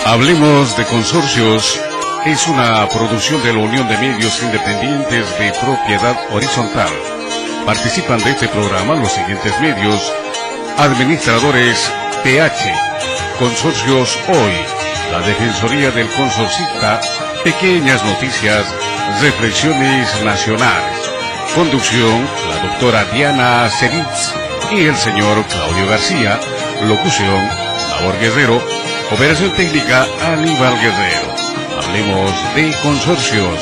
Hablemos de Consorcios es una producción de la Unión de Medios Independientes de Propiedad Horizontal. Participan de este programa los siguientes medios: Administradores PH, Consorcios Hoy, la Defensoría del Consorcista, Pequeñas Noticias, Reflexiones Nacionales. Conducción, la doctora Diana Ceritz y el señor Claudio García. Locución, Labor Guerrero. Operación técnica, Aníbal Guerrero. Hablemos de Consorcios.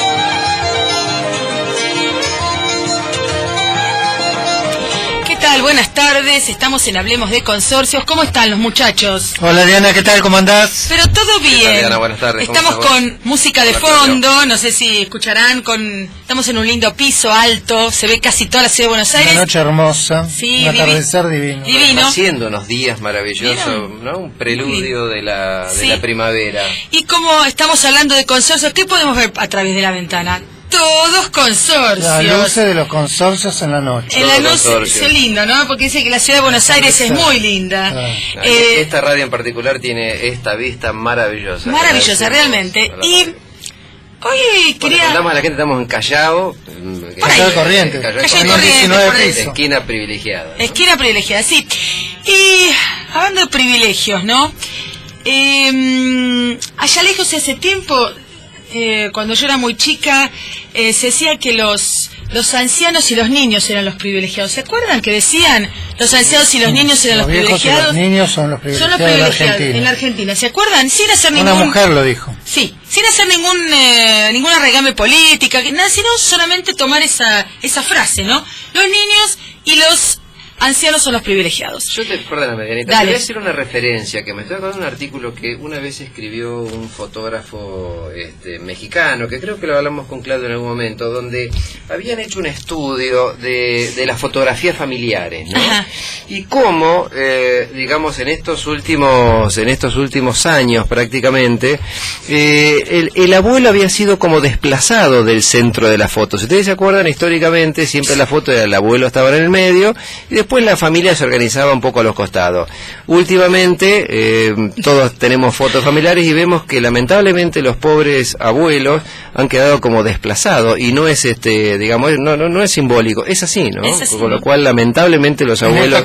¿Qué tal? Buenas tardes, estamos en Hablemos de Consorcios. ¿Cómo están los muchachos? Hola Diana, ¿qué tal? ¿Cómo andás? Pero todo bien. Hola, Diana, buenas tardes. Estamos con música de fondo, no sé si escucharán, estamos en un lindo piso alto, se ve casi toda la ciudad de Buenos Aires. Una noche hermosa, sí, un atardecer divino. Divino. Haciendo unos días maravillosos, ¿no? Un preludio de la primavera. Y como estamos hablando de consorcios, ¿qué podemos ver a través de la ventana? Todos consorcios. Las luces de los consorcios en la noche. En la noche es lindo, ¿no? Porque dice que la ciudad de Buenos Aires es muy linda. Esta radio en particular tiene esta vista maravillosa. Maravillosa, realmente. Y hoy quería... Contamos a la gente, estamos en Callao. Callao Corrientes. Callao Corrientes, 19 piso. Esquina privilegiada, ¿no? Esquina privilegiada, sí. Y hablando de privilegios, ¿no? Allá lejos hace tiempo... cuando yo era muy chica, se decía que los ancianos y los niños eran los privilegiados. ¿Se acuerdan que decían los ancianos y los niños eran los privilegiados? Los niños son los privilegiados en la Argentina. ¿Se acuerdan? Sin hacer Una mujer lo dijo. Sí, sin hacer ninguna regame política, nada, sino solamente tomar esa frase, ¿no? Los niños y los ancianos son los privilegiados. Perdóname, Dianita, te voy a decir una referencia que me estoy acordando de un artículo que una vez escribió un fotógrafo mexicano, que creo que lo hablamos con Claudio en algún momento, donde habían hecho un estudio de las fotografías familiares, ¿no? Ajá. Y cómo, digamos, en estos últimos años prácticamente, el abuelo había sido como desplazado del centro de las fotos. Si ustedes se acuerdan, históricamente siempre la foto del abuelo estaba en el medio y después la familia se organizaba un poco a los costados. Últimamente todos tenemos fotos familiares y vemos que lamentablemente los pobres abuelos han quedado como desplazados y no es digamos, no es simbólico, es así, ¿no? Es así. Con lo cual lamentablemente los abuelos en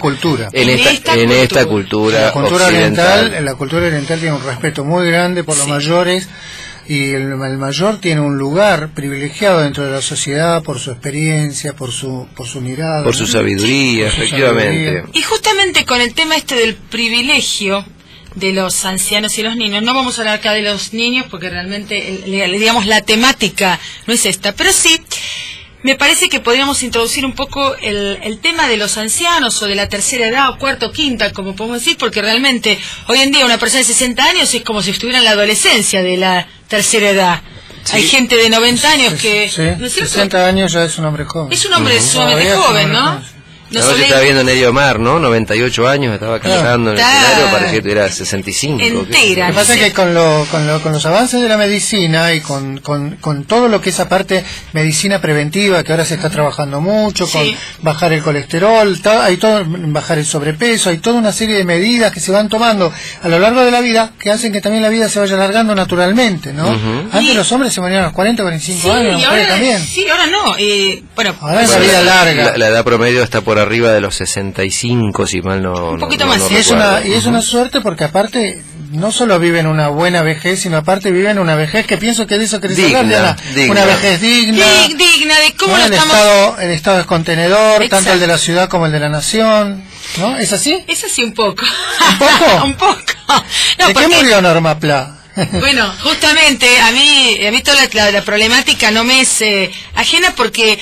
esta cultura occidental, la cultura oriental tiene un respeto muy grande por los mayores. Y el mayor tiene un lugar privilegiado dentro de la sociedad por su experiencia, por su mirada, por su sabiduría, efectivamente. Y justamente con el tema del privilegio de los ancianos y los niños, no vamos a hablar acá de los niños porque realmente, digamos, la temática no es esta, pero sí me parece que podríamos introducir un poco el tema de los ancianos o de la tercera edad o cuarta o quinta, como podemos decir, porque realmente hoy en día una persona de 60 años es como si estuviera en la adolescencia de la tercera edad. Sí. Hay gente de 90 años que... Sí, ¿no es cierto? 60 años ya es un hombre joven. Es un hombre sumamente joven, ¿no? No se estaba viendo Nedio Mar, ¿no? 98 años, estaba cantando en el escenario, parecía que tuviera 65. Entera. Lo que pasa es que con los avances de la medicina y con todo lo que es aparte medicina preventiva, que ahora se está trabajando mucho, con bajar el colesterol, hay todo, bajar el sobrepeso, hay toda una serie de medidas que se van tomando a lo largo de la vida, que hacen que también la vida se vaya alargando naturalmente, ¿no? Antes los hombres se morían a los 40, 45 años, las mujeres también. Sí, ahora no. Bueno, ahora es la vida larga. La edad promedio está por arriba de los 65, si mal no. Un poquito más. Y es una suerte porque aparte no solo viven una buena vejez, sino aparte viven una vejez que pienso que de eso querés hablar, Diana. Una vejez digna. Digna de cómo el estado es contenedor. Exacto. Tanto el de la ciudad como el de la nación, ¿no? ¿Es así? Es así un poco. ¿Un poco? Un poco. No, ¿De qué murió Norma Pla? Bueno, justamente a mí toda la problemática no me es ajena porque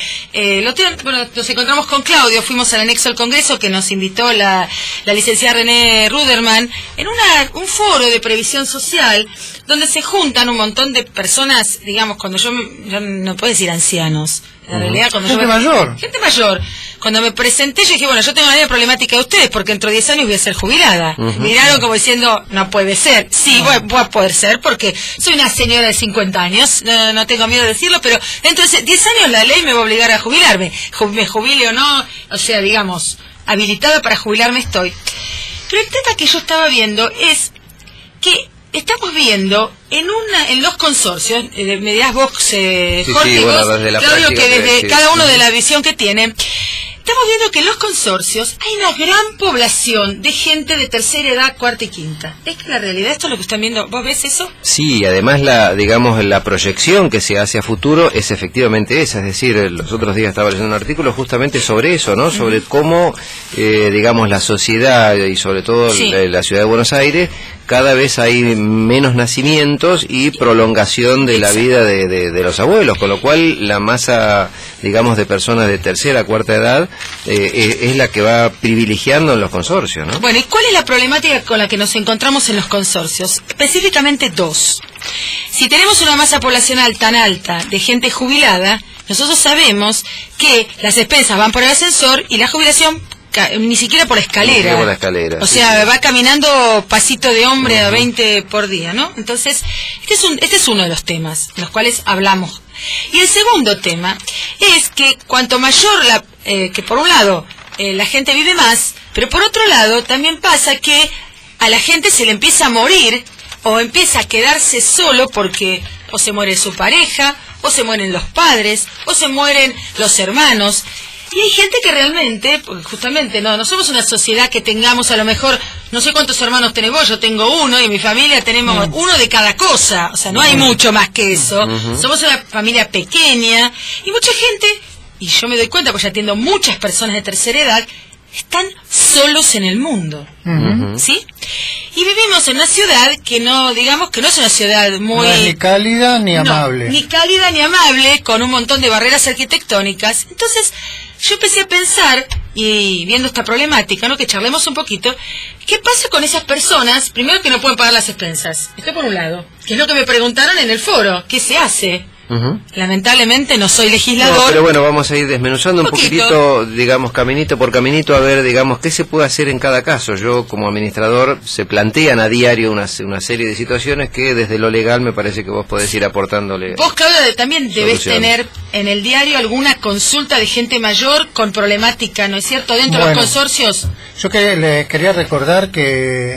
nos encontramos con Claudio, fuimos al anexo al Congreso que nos invitó la licenciada René Ruderman en un foro de previsión social donde se juntan un montón de personas, digamos, cuando yo no puedo decir ancianos, en realidad cuando gente mayor. Cuando me presenté yo dije, bueno, yo tengo la misma problemática de ustedes porque dentro de 10 años voy a ser jubilada. Miraron como diciendo, no puede ser. Sí, voy a poder ser porque soy una señora de 50 años, no tengo miedo de decirlo, pero dentro de 10 años la ley me va a obligar a jubilarme. Me jubile o no, o sea, digamos, habilitada para jubilarme estoy. Pero el tema que yo estaba viendo es que estamos viendo en los consorcios, me dirás vos, Jorge, bueno, desde la Claudio, práctica, que desde sí, cada uno de la visión que tiene, estamos viendo que en los consorcios hay una gran población de gente de tercera edad, cuarta y quinta. ¿Es que la realidad esto es lo que están viendo? ¿Vos ves eso? Sí, además la proyección que se hace a futuro es efectivamente esa, es decir, los otros días estaba leyendo un artículo justamente sobre eso, ¿no? Sobre cómo, digamos, la sociedad y sobre todo la ciudad de Buenos Aires, cada vez hay menos nacimientos y prolongación de la vida de los abuelos, con lo cual la masa, digamos, de personas de tercera, cuarta edad es la que va privilegiando en los consorcios, ¿no? Bueno, ¿y cuál es la problemática con la que nos encontramos en los consorcios? Específicamente dos. Si tenemos una masa poblacional tan alta de gente jubilada, nosotros sabemos que las expensas van por el ascensor y la jubilación ni siquiera por la escalera. Por la escalera. O sea, va caminando pasito de hombre a 20 por día, ¿no? Entonces, este es uno de los temas en los cuales hablamos. Y el segundo tema es que cuanto mayor que por un lado la gente vive más, pero por otro lado también pasa que a la gente se le empieza a morir o empieza a quedarse solo porque o se muere su pareja, o se mueren los padres, o se mueren los hermanos. Y hay gente que realmente, porque justamente no somos una sociedad que tengamos a lo mejor, no sé cuántos hermanos tenés vos, yo tengo uno y en mi familia tenemos uno de cada cosa, o sea, no hay mucho más que eso. Somos una familia pequeña y mucha gente, y yo me doy cuenta porque ya atiendo muchas personas de tercera edad, están solos en el mundo, ¿sí? Y vivimos en una ciudad que no, digamos que no es una ciudad muy... No es ni cálida ni amable. Ni cálida ni amable, con un montón de barreras arquitectónicas. Entonces, yo empecé a pensar, y viendo esta problemática, ¿no? Que charlemos un poquito, ¿qué pasa con esas personas, primero que no pueden pagar las expensas? Esto por un lado, que es lo que me preguntaron en el foro, ¿qué se hace? Lamentablemente no soy legislador. No, pero bueno, vamos a ir desmenuzando un poquitito, digamos, caminito por caminito, a ver, digamos, qué se puede hacer en cada caso. Yo, como administrador, se plantean a diario una serie de situaciones que desde lo legal me parece que vos podés ir aportándole. Vos, Claudio, también debés tener en el diario alguna consulta de gente mayor con problemática, ¿no es cierto?, dentro de los consorcios. Yo les quería recordar que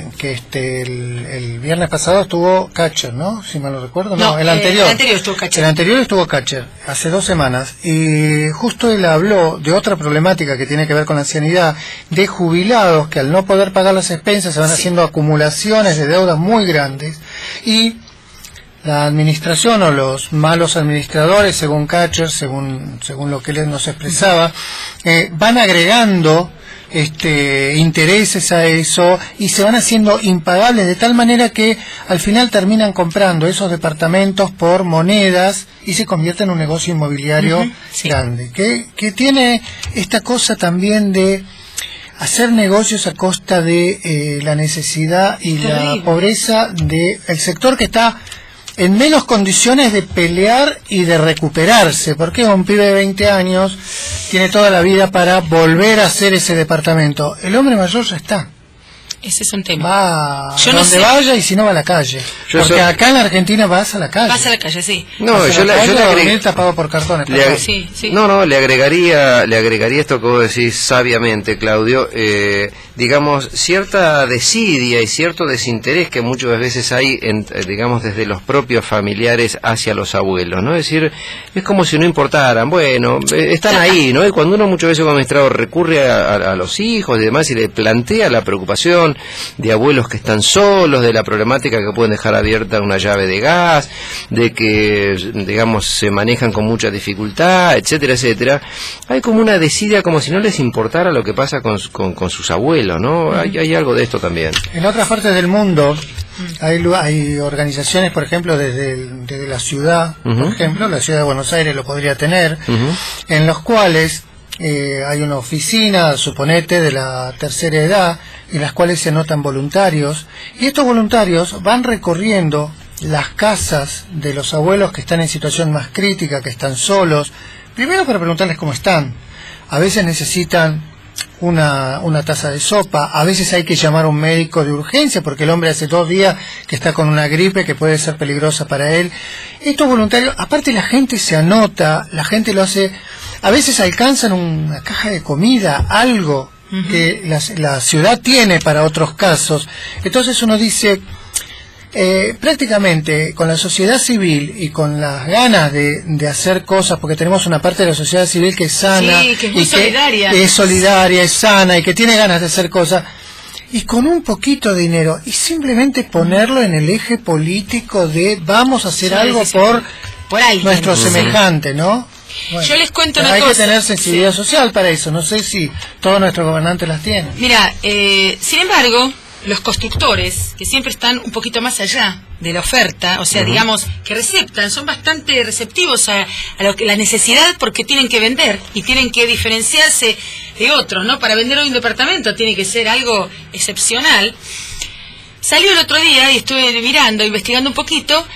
el viernes pasado estuvo Catcher, ¿no? Si mal no recuerdo. No, el anterior. El anterior estuvo Catcher. El anterior estuvo Catcher, hace 2 semanas, y justo él habló de otra problemática que tiene que ver con la ancianidad, de jubilados que al no poder pagar las expensas se van haciendo acumulaciones de deudas muy grandes, y la administración o los malos administradores, según Catcher, según lo que él nos expresaba, van agregando intereses a eso y se van haciendo impagables de tal manera que al final terminan comprando esos departamentos por monedas y se convierte en un negocio inmobiliario grande, que tiene esta cosa también de hacer negocios a costa de la necesidad y la pobreza del sector que está en menos condiciones de pelear y de recuperarse, porque un pibe de 20 años tiene toda la vida para volver a hacer ese departamento. El hombre mayor ya está. Ese es un tema. Va a donde vaya y si no va a la calle. Porque acá en la Argentina vas a la calle. Vas a la calle, sí. No, yo le agregué tapado por cartones. Le agregaría esto que vos decís sabiamente, Claudio. Digamos, cierta desidia y cierto desinterés que muchas veces hay, digamos, desde los propios familiares hacia los abuelos, ¿no? Es decir, es como si no importaran. Bueno, están ahí, ¿no? Y cuando uno muchas veces como administrador recurre a los hijos y demás y le plantea la preocupación de abuelos que están solos, de la problemática que pueden dejar abierta una llave de gas, de que, digamos, se manejan con mucha dificultad, etcétera, etcétera, hay como una desidia como si no les importara lo que pasa con sus abuelos, ¿no? Hay algo de esto también. En otras partes del mundo hay organizaciones, por ejemplo, desde la ciudad, por ejemplo, la ciudad de Buenos Aires lo podría tener, en los cuales hay una oficina, suponete, de la tercera edad, en las cuales se anotan voluntarios, y estos voluntarios van recorriendo las casas de los abuelos que están en situación más crítica, que están solos, primero para preguntarles cómo están. A veces necesitan una taza de sopa, a veces hay que llamar a un médico de urgencia porque el hombre hace 2 días que está con una gripe que puede ser peligrosa para él. Estos voluntarios, aparte la gente se anota, la gente lo hace, a veces alcanzan una caja de comida, algo que la ciudad tiene para otros casos. Entonces uno dice, prácticamente con la sociedad civil y con las ganas de hacer cosas, porque tenemos una parte de la sociedad civil que es sana, sí, que es muy solidaria, es solidaria, es sana y que tiene ganas de hacer cosas, y con un poquito de dinero y simplemente ponerlo en el eje político de vamos a hacer algo por alguien, nuestro semejante, ¿no? Bueno, yo les cuento una cosa. Hay que tener sensibilidad social para eso. No sé si todos nuestros gobernantes las tienen. Mira, sin embargo, los constructores, que siempre están un poquito más allá de la oferta, o sea, digamos, que receptan, son bastante receptivos a la necesidad, porque tienen que vender y tienen que diferenciarse de otros, ¿no? Para vender hoy un departamento tiene que ser algo excepcional. Salió el otro día y estuve mirando, investigando un poquito,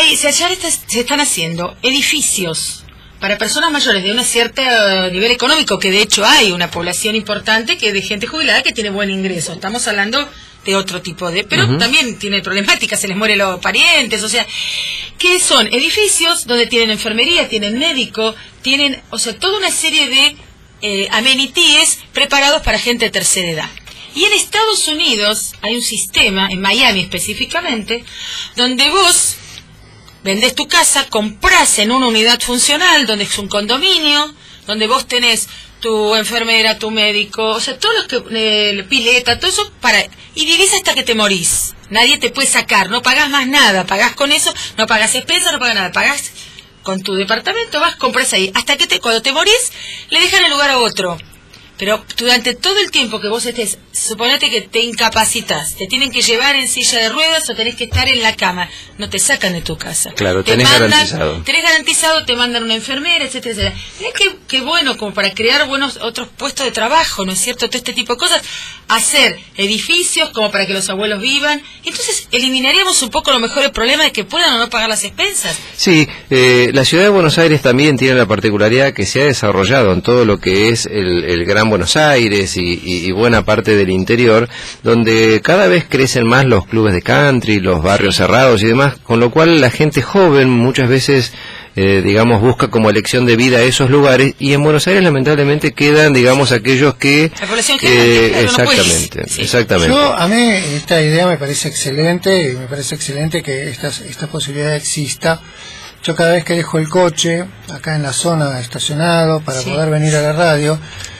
se están haciendo edificios para personas mayores de un cierto nivel económico, que de hecho hay una población importante que de gente jubilada que tiene buen ingreso. Estamos hablando de otro tipo de... Pero también tiene problemáticas, se les mueren los parientes, o sea, que son edificios donde tienen enfermería, tienen médico, tienen, o sea, toda una serie de amenities preparados para gente de tercera edad. Y en Estados Unidos hay un sistema, en Miami específicamente, donde vos vendés tu casa, comprás en una unidad funcional, donde es un condominio, donde vos tenés tu enfermera, tu médico, o sea, todos los que, pileta, todo eso, y vivís hasta que te morís. Nadie te puede sacar, no pagás más nada, pagás con eso, no pagás expensas, no pagás nada, pagás con tu departamento, vas, compras ahí, hasta que cuando te morís, le dejan el lugar a otro. Pero durante todo el tiempo que vos estés, suponete que te incapacitas, te tienen que llevar en silla de ruedas o tenés que estar en la cama, no te sacan de tu casa. Claro, tenés garantizado. Tenés garantizado, te mandan una enfermera, etcétera, etcétera. Mirá qué bueno, como para crear buenos otros puestos de trabajo, ¿no es cierto? Todo este tipo de cosas, hacer edificios como para que los abuelos vivan. Entonces eliminaríamos un poco a lo mejor el problema de que puedan o no pagar las expensas. Sí, la ciudad de Buenos Aires también tiene la particularidad que se ha desarrollado en todo lo que es el Gran Buenos Aires y buena parte del interior, donde cada vez crecen más los clubes de country, los barrios cerrados y demás, con lo cual la gente joven muchas veces digamos, busca como elección de vida esos lugares, y en Buenos Aires lamentablemente quedan, digamos, aquellos que... La población que exactamente, no puede. Exactamente. A mí esta idea me parece excelente, y me parece excelente que esta posibilidad exista. Yo cada vez que dejo el coche acá en la zona estacionado para poder venir a la radio,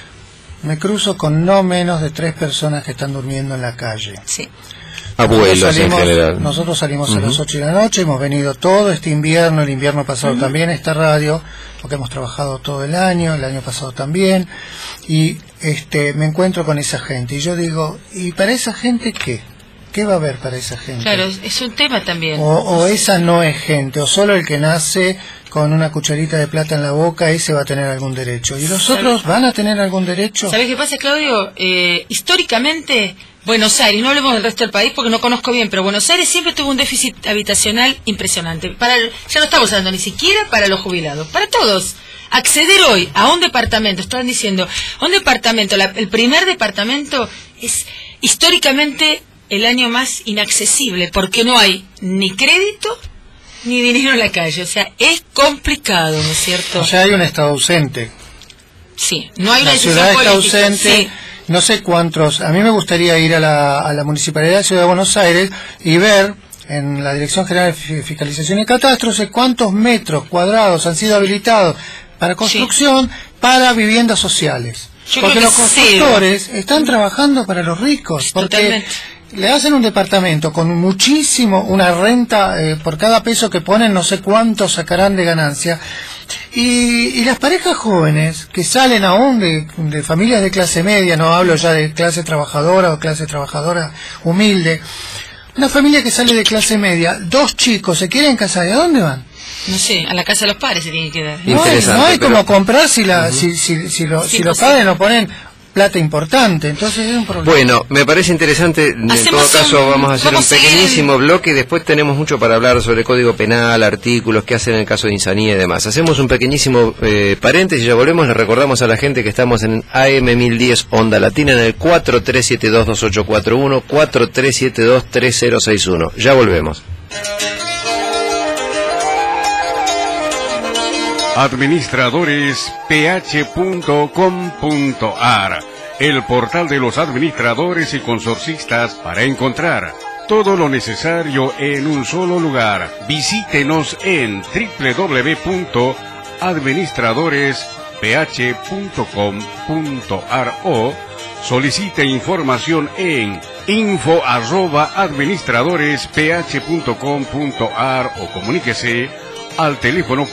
me cruzo con no menos de 3 personas que están durmiendo en la calle. Sí. Abuelos en general. Nosotros salimos a las 8 de la noche, hemos venido todo este invierno, el invierno pasado también a esta radio, porque hemos trabajado todo el año pasado también, y me encuentro con esa gente, y yo digo, ¿y para esa gente qué? ¿Qué va a haber para esa gente? Claro, es un tema también. O esa no es gente, o solo el que nace con una cucharita de plata en la boca, ese va a tener algún derecho. ¿Y los otros van a tener algún derecho? ¿Sabés qué pasa, Claudio? Históricamente, Buenos Aires, no hablemos del resto del país porque no conozco bien, pero Buenos Aires siempre tuvo un déficit habitacional impresionante. Ya no estamos hablando ni siquiera para los jubilados, para todos. Acceder hoy a un departamento, estaban diciendo, un departamento, el primer departamento es históricamente el año más inaccesible, porque no hay ni crédito ni dinero en la calle, o sea, es complicado, ¿no es cierto? O sea, hay un Estado ausente. Sí, no hay una decisión política. La ciudad está ausente, sí. No sé cuántos, a mí me gustaría ir a la Municipalidad de la Ciudad de Buenos Aires y ver en la Dirección General de Fiscalización y Catastros cuántos metros cuadrados han sido habilitados para construcción, para viviendas sociales. Porque los constructores están trabajando para los ricos, porque totalmente. Le hacen un departamento con una renta por cada peso que ponen, no sé cuánto sacarán de ganancia, y las parejas jóvenes que salen aún de familias de clase media, no hablo ya de clase trabajadora o clase trabajadora humilde, una familia que sale de clase media, 2 chicos se quieren casar, ¿y a dónde van? No sé, a la casa de los padres se tienen que quedar. No hay como comprar si los padres no ponen plata importante, entonces es un problema. Bueno, me parece interesante, en todo caso vamos a hacer un pequeñísimo bloque, y después tenemos mucho para hablar sobre código penal, artículos, qué hacer en el caso de insanía y demás. Hacemos un pequeñísimo paréntesis y ya volvemos. Le recordamos a la gente que estamos en AM 1010 Onda Latina en el 43722841, 43723061. Ya volvemos. administradoresph.com.ar, el portal de los administradores y consorcistas para encontrar, Todo lo necesario en un solo lugar. Visítenos en www.administradoresph.com.ar o solicite información en info@administradoresph.com.ar o comuníquese al teléfono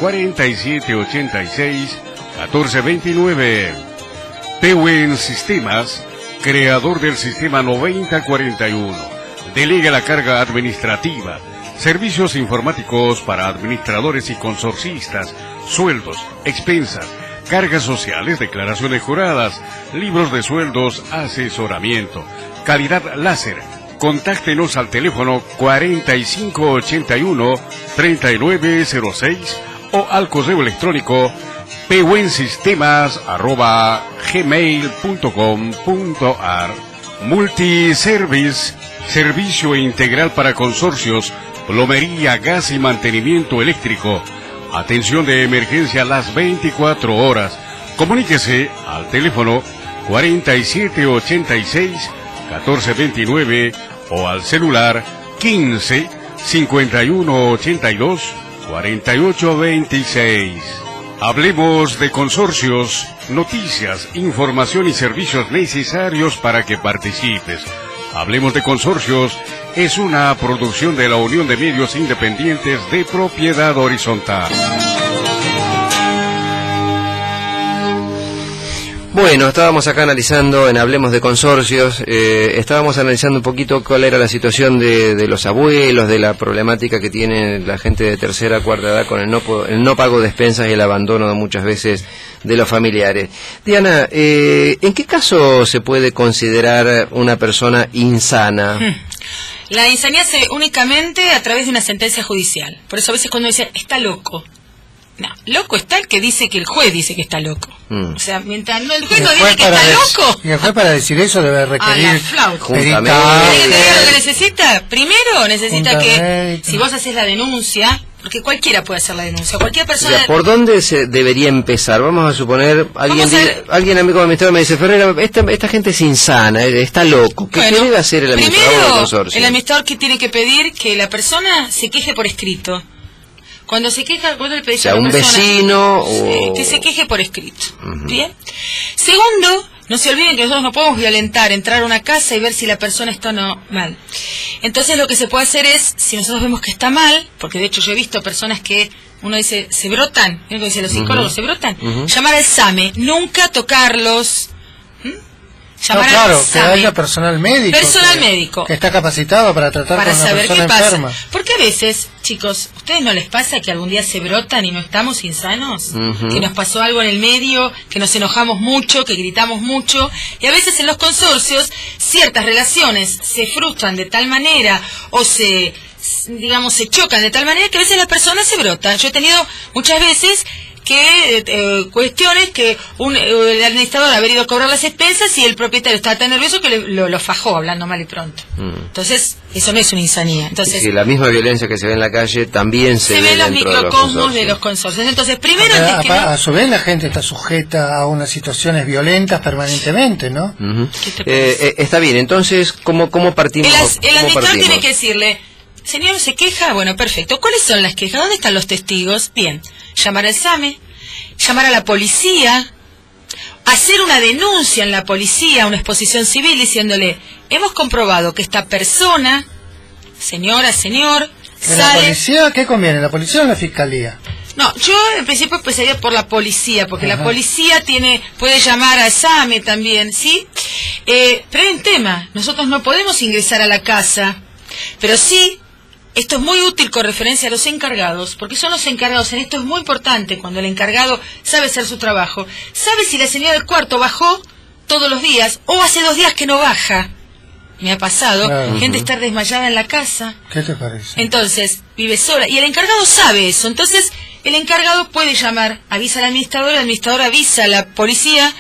4786-1429. Pewen Sistemas, creador del sistema 9041. Delega la carga administrativa, servicios informáticos para administradores y consorcistas, sueldos, expensas, cargas sociales, declaraciones juradas, libros de sueldos, asesoramiento, calidad láser. Contáctenos al teléfono 4581-3906 o al correo electrónico pewensistemas@gmail.com.ar. Multiservice, servicio integral para consorcios, plomería, gas y mantenimiento eléctrico. Atención de emergencia las 24 horas. Comuníquese al teléfono 4786-1429 o al celular 15-5182-4826. Hablemos de consorcios, noticias, información y servicios necesarios para que participes. Hablemos de Consorcios es una producción de la Unión de Medios Independientes de Propiedad Horizontal. Bueno, estábamos acá analizando en Hablemos de Consorcios, estábamos analizando un poquito cuál era la situación de los abuelos, de la problemática que tiene la gente de tercera, cuarta edad con el no pago de expensas y el abandono muchas veces de los familiares. Diana, ¿en qué caso se puede considerar una persona insana? La insanía se ve únicamente a través de una sentencia judicial. Por eso a veces cuando dicen, está loco. No, loco está el que dice que el juez dice que está loco. O sea, mientras no, el juez no dice que está loco. Y el juez para decir eso debe requerir juntamente. ¿Qué lo que necesita? Primero necesita que, si vos haces la denuncia, porque cualquiera puede hacer la denuncia, cualquier persona... O sea, ¿por dónde se debería empezar? Vamos a suponer, alguien amigo administrador me dice, Ferreira, esta gente es insana, está loco. ¿Qué debe hacer el administrador del consorcio? El administrador que tiene que pedir que la persona se queje por escrito. Cuando se queja, vos le pedís a la persona, vecino que se queje por escrito. ¿Bien? Segundo, no se olviden que nosotros no podemos violentar, entrar a una casa y ver si la persona está o no mal. Entonces lo que se puede hacer es, si nosotros vemos que está mal, porque de hecho yo he visto personas que uno dice, se brotan, ¿no? Dicen los psicólogos, se brotan, llamar al SAME, nunca tocarlos. No, claro, que haya personal médico. Que está capacitado para tratar con una persona enferma. Porque a veces, chicos, ¿ustedes no les pasa que algún día se brotan y no estamos insanos? Que nos pasó algo en el medio, que nos enojamos mucho, que gritamos mucho. Y a veces en los consorcios ciertas relaciones se frustran de tal manera o se chocan de tal manera que a veces las personas se brotan. Yo he tenido muchas veces que cuestiones que el administrador haber ido a cobrar las expensas y el propietario estaba tan nervioso que lo fajó hablando mal y pronto. Entonces eso no es una insanía. Entonces, sí, la misma violencia que se ve en la calle también se ve en los microcosmos de los consorcios. Entonces primero a su vez la gente está sujeta a unas situaciones violentas permanentemente, ¿no? Está bien, entonces ¿cómo partimos? El administrador tiene que decirle, señor, ¿se queja? Bueno, perfecto. ¿Cuáles son las quejas? ¿Dónde están los testigos? Bien. Llamar al SAME, llamar a la policía, hacer una denuncia en la policía, una exposición civil diciéndole, hemos comprobado que esta persona, señora, señor, sale... ¿La policía qué conviene? ¿La policía o la fiscalía? No, yo en principio empezaría por la policía, porque la policía puede llamar al SAME también, ¿sí? Pero hay un tema, nosotros no podemos ingresar a la casa, pero sí... Esto es muy útil con referencia a los encargados, porque son los encargados, en esto es muy importante, cuando el encargado sabe hacer su trabajo, sabe si la señora del cuarto bajó todos los días, o hace 2 días que no baja. Me ha pasado, gente estar desmayada en la casa. ¿Qué te parece? Entonces, vive sola, y el encargado sabe eso, entonces el encargado puede llamar, avisa al administrador, el administrador avisa a la policía,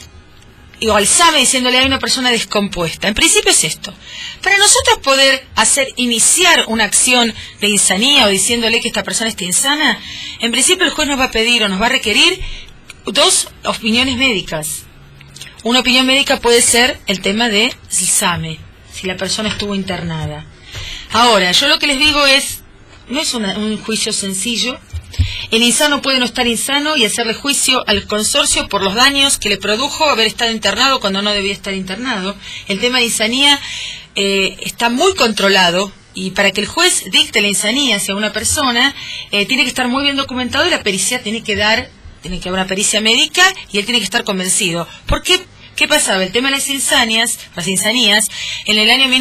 o al SAME diciéndole hay una persona descompuesta. En principio es esto. Para nosotros poder iniciar una acción de insanía o diciéndole que esta persona está insana, en principio el juez nos va a pedir o nos va a requerir 2 opiniones médicas. Una opinión médica puede ser el tema del SAME, si la persona estuvo internada. Ahora, yo lo que les digo es, no es un juicio sencillo. El insano puede no estar insano y hacerle juicio al consorcio por los daños que le produjo haber estado internado cuando no debía estar internado. El tema de insanía está muy controlado, y para que el juez dicte la insanía hacia una persona, tiene que estar muy bien documentado, y la pericia tiene que haber una pericia médica, y él tiene que estar convencido. ¿Por qué? ¿Qué pasaba? El tema de las insanías, en el año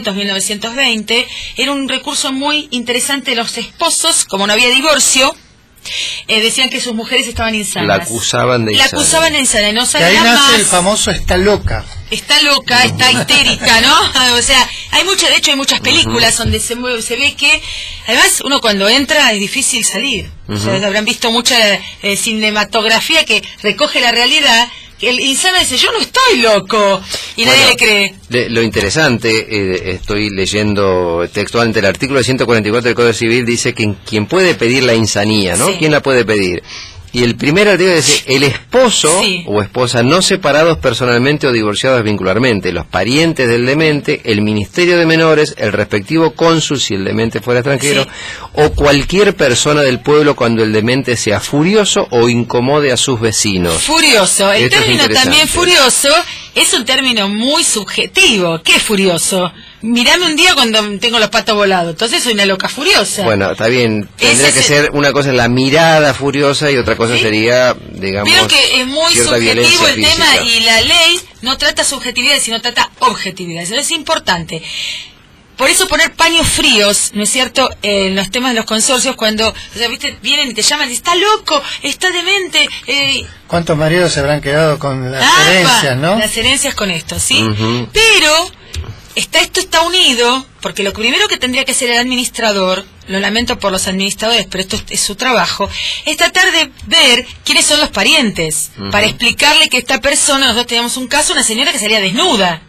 1920, era un recurso muy interesante de los esposos. Como no había divorcio, decían que sus mujeres estaban insanas. La acusaban de insana. La acusaban de insana, no Y sabía ahí nace más. el famoso está loca. Está loca, está histérica, ¿no? O sea, hay muchas películas donde se ve que, además, uno cuando entra es difícil salir. O sea, habrán visto mucha cinematografía que recoge la realidad. El insano dice, yo no estoy loco, y nadie le cree. Lo interesante, estoy leyendo textualmente el artículo 144 del Código Civil, dice que quien puede pedir la insanía, ¿no? Sí. ¿Quién la puede pedir? Y el primer artículo dice, el esposo o esposa no separados personalmente o divorciados vincularmente, los parientes del demente, el Ministerio de Menores, el respectivo cónsul si el demente fuera extranjero, o cualquier persona del pueblo cuando el demente sea furioso o incomode a sus vecinos. Furioso, el Esto es término interesante. también furioso es un término muy subjetivo. ¿Qué es furioso? Mirame un día cuando tengo los patos volados, entonces soy una loca furiosa. Bueno, está bien, tendría Ese que es ser una cosa la mirada furiosa y otra cosa sería, digamos, Vieron que es muy cierta subjetivo violencia el tema, física. y la ley no trata subjetividad, sino trata objetividad. Eso es importante. Por eso poner paños fríos, ¿no es cierto?, en los temas de los consorcios, cuando, o sea, viste, vienen y te llaman y dicen, está loco, está demente. ¿Cuántos maridos se habrán quedado con las herencias, no? Las herencias con esto, ¿sí? Ujú. Pero esto está unido, porque lo primero que tendría que hacer el administrador, lo lamento por los administradores, pero esto es su trabajo, es tratar de ver quiénes son los parientes, para explicarle que esta persona, nosotros teníamos un caso, una señora que salía desnuda.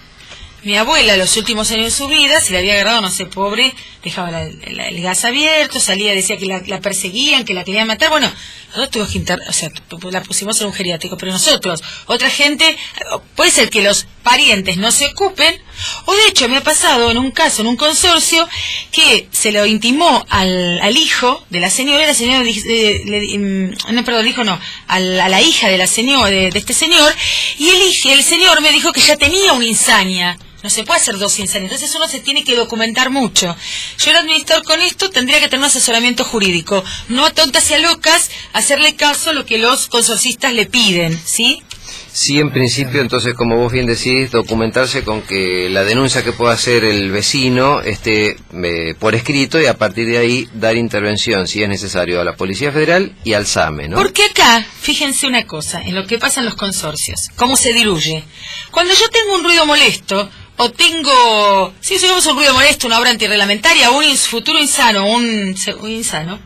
Mi abuela, los últimos años de su vida, se le había agarrado, no sé, pobre, dejaba el gas abierto, salía, decía que la perseguían, que la querían matar. Bueno, nosotros tuvimos que la pusimos en un geriátrico, pero nosotros, otra gente, puede ser que los parientes no se ocupen, o de hecho me ha pasado en un caso, en un consorcio, que se lo intimó al hijo de la señora, y la señora a la hija de la señora, de este señor, y el señor me dijo que ya tenía una insania. No se puede hacer dos insanias, entonces uno se tiene que documentar mucho. Yo, el administrador, con esto tendría que tener un asesoramiento jurídico, no a tontas y a locas hacerle caso a lo que los consorcistas le piden, ¿sí? Sí, en principio, entonces, como vos bien decís, documentarse con que la denuncia que pueda hacer el vecino esté por escrito, y a partir de ahí dar intervención, si es necesario, a la Policía Federal y al SAME, ¿no? Porque acá, fíjense una cosa, en lo que pasa en los consorcios, cómo se diluye. Cuando yo tengo un ruido molesto, o tengo, si tenemos un ruido molesto, una obra antirreglamentaria, un futuro insano, un insano,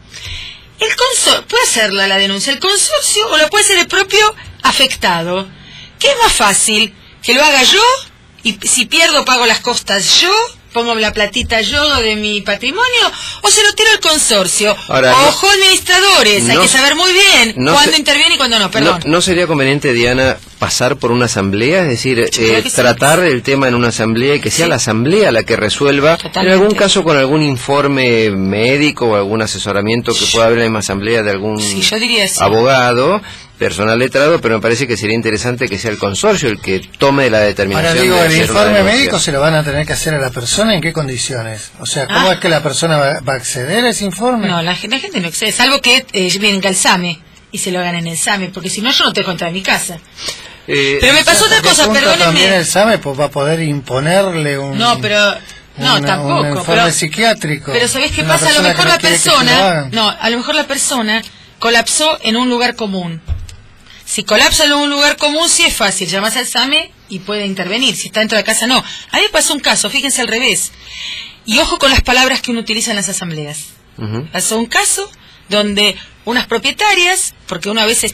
el consorcio puede hacerla la denuncia, el consorcio, o lo puede hacer el propio afectado. ¿Qué es más fácil? ¿Que lo haga yo? Y si pierdo pago las costas yo, pongo la platita yo de mi patrimonio, o se lo tiro al consorcio. Ahora, Ojo, administradores, hay que saber muy bien cuándo interviene y cuándo no, perdón. ¿No sería conveniente, Diana, pasar por una asamblea? Es decir, tratar el tema en una asamblea y que sea la asamblea la que resuelva. Totalmente. En algún caso con algún informe médico o algún asesoramiento que pueda haber en la asamblea de algún yo diría sí. abogado, personal letrado, pero me parece que sería interesante que sea el consorcio el que tome la determinación. Ahora digo, de el hacer una informe denuncia. médico se lo van a tener que hacer a la persona, ¿en qué condiciones? O sea, ¿cómo es que la persona va a acceder a ese informe? No, la gente no accede, salvo que venga al SAME y se lo hagan en el SAME, porque si no yo no te contra mi casa. Pero me pasó otra cosa, También perdónenme. el SAME pues, va a poder imponerle un... No, pero... No, tampoco. Un informe psiquiátrico. Pero ¿sabés qué Una pasa? A lo persona mejor que no la quiere que se lo persona... hagan. No, a lo mejor la persona colapsó en un lugar común. Si colapsa en un lugar común, sí es fácil. Llamas al SAME y puede intervenir. Si está dentro de la casa, no. A mí me pasó un caso, fíjense al revés. Y ojo con las palabras que uno utiliza en las asambleas. Pasó un caso donde unas propietarias, porque uno a veces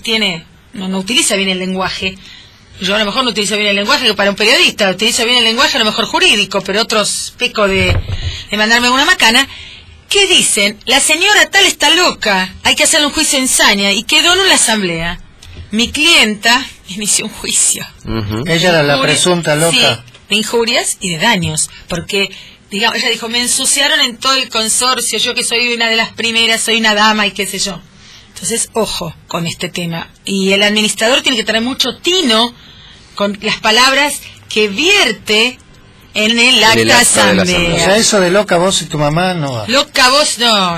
no utiliza bien el lenguaje. Yo a lo mejor no utilizo bien el lenguaje para un periodista, utilizo bien el lenguaje a lo mejor jurídico, pero otros peco de mandarme una macana, que dicen, la señora tal está loca, hay que hacerle un juicio de insania, y quedó en una asamblea. Mi clienta inició un juicio. Ella era la presunta loca. Sí, de injurias y de daños, porque digamos, ella dijo, me ensuciaron en todo el consorcio, yo que soy una de las primeras, soy una dama y qué sé yo. Entonces, ojo con este tema. Y el administrador tiene que tener mucho tino con las palabras que vierte en el acta asamblea. O sea, eso de loca vos y tu mamá no va. Loca vos no.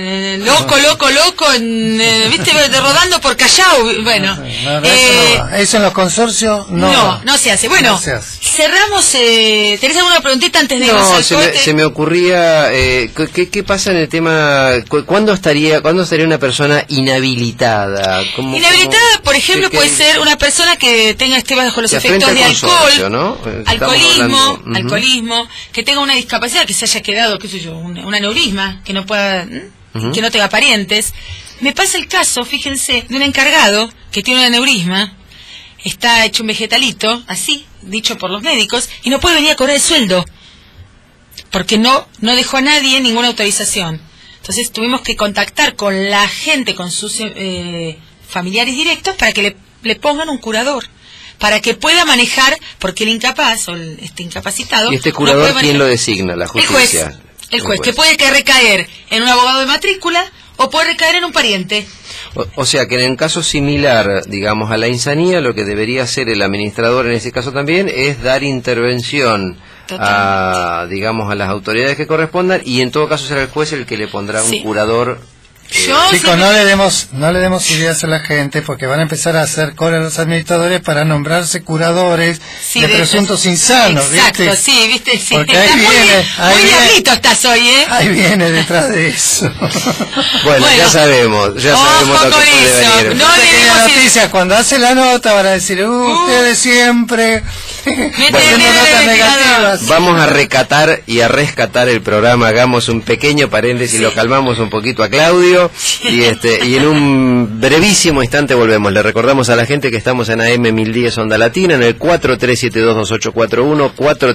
Loco, viste, rodando por Callao. Bueno. No, eso no va. Eso en los consorcios no va. No se hace. Bueno, no se hace. Cerramos. ¿Tenés alguna preguntita antes de irnos No, al corte? se me ocurría, ¿qué pasa en el tema? ¿Cuándo estaría una persona inhabilitada? Inhabilitada, por ejemplo, puede ser una persona que esté bajo los efectos de alcohol, ¿no? alcoholismo, que tenga una discapacidad, que se haya quedado, qué sé yo, un aneurisma, que no pueda, que no tenga parientes. Me pasa el caso, fíjense, de un encargado que tiene un aneurisma, está hecho un vegetalito, así, dicho por los médicos, y no puede venir a cobrar el sueldo, porque no dejó a nadie ninguna autorización. Entonces tuvimos que contactar con la gente, con sus familiares directos, para que le pongan un curador, para que pueda manejar, porque el incapaz o este incapacitado... ¿Y este curador quién lo designa? ¿La justicia? El juez, que puede recaer en un abogado de matrícula o puede recaer en un pariente. O sea que en el caso similar, digamos, a la insanía, lo que debería hacer el administrador en ese caso también es dar intervención a las autoridades que correspondan, y en todo caso será el juez el que le pondrá un curador. Chicos, no le demos ideas a la gente, porque van a empezar a hacer cola a los administradores para nombrarse curadores de presuntos insanos. Exacto, ¿viste? sí, viste, sí. Porque ahí viene, muy diablito estás hoy, ¿eh? Ahí viene detrás de eso. Bueno, ya sabemos lo que puede venir. No le noticias, cuando hace la nota van a decir, ustedes siempre haciendo notas negativas. Vamos a recatar y a rescatar el programa, hagamos un pequeño paréntesis, lo calmamos un poquito a Claudio. Y en un brevísimo instante volvemos. Le recordamos a la gente que estamos en AM 1010 Onda Latina, en el 43722841,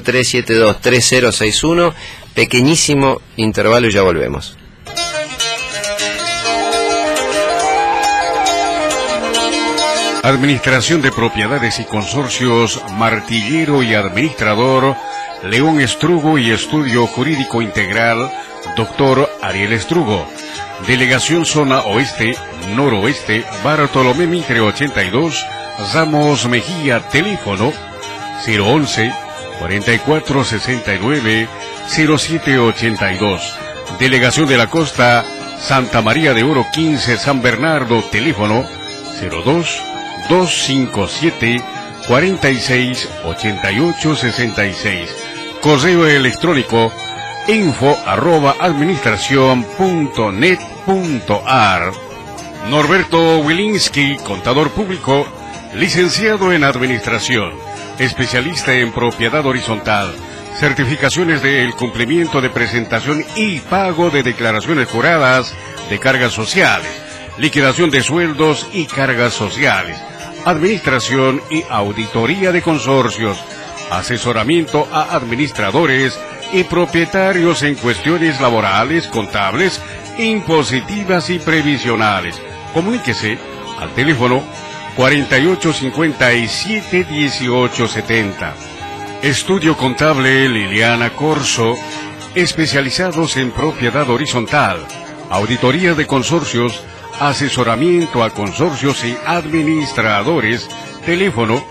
43723061. Pequeñísimo intervalo y ya volvemos. Administración de Propiedades y Consorcios, martillero y administrador, León Estrugo, y Estudio Jurídico Integral, Dr. Ariel Estrugo. Delegación Zona Oeste, Noroeste, Bartolomé Mitre 82, Ramos Mejía, teléfono 011-4469-0782. Delegación de la Costa, Santa María de Oro 15, San Bernardo, teléfono 02-257-468866. Correo electrónico info@administracion.net.ar. Norberto Wilinski, contador público, licenciado en Administración, especialista en Propiedad Horizontal, certificaciones del cumplimiento de presentación y pago de declaraciones juradas de cargas sociales, liquidación de sueldos y cargas sociales, administración y auditoría de consorcios, asesoramiento a administradores y propietarios en cuestiones laborales, contables, impositivas y previsionales. Comuníquese al teléfono 4857-1870. Estudio Contable Liliana Corso, especializados en propiedad horizontal, auditoría de consorcios, asesoramiento a consorcios y administradores. Teléfono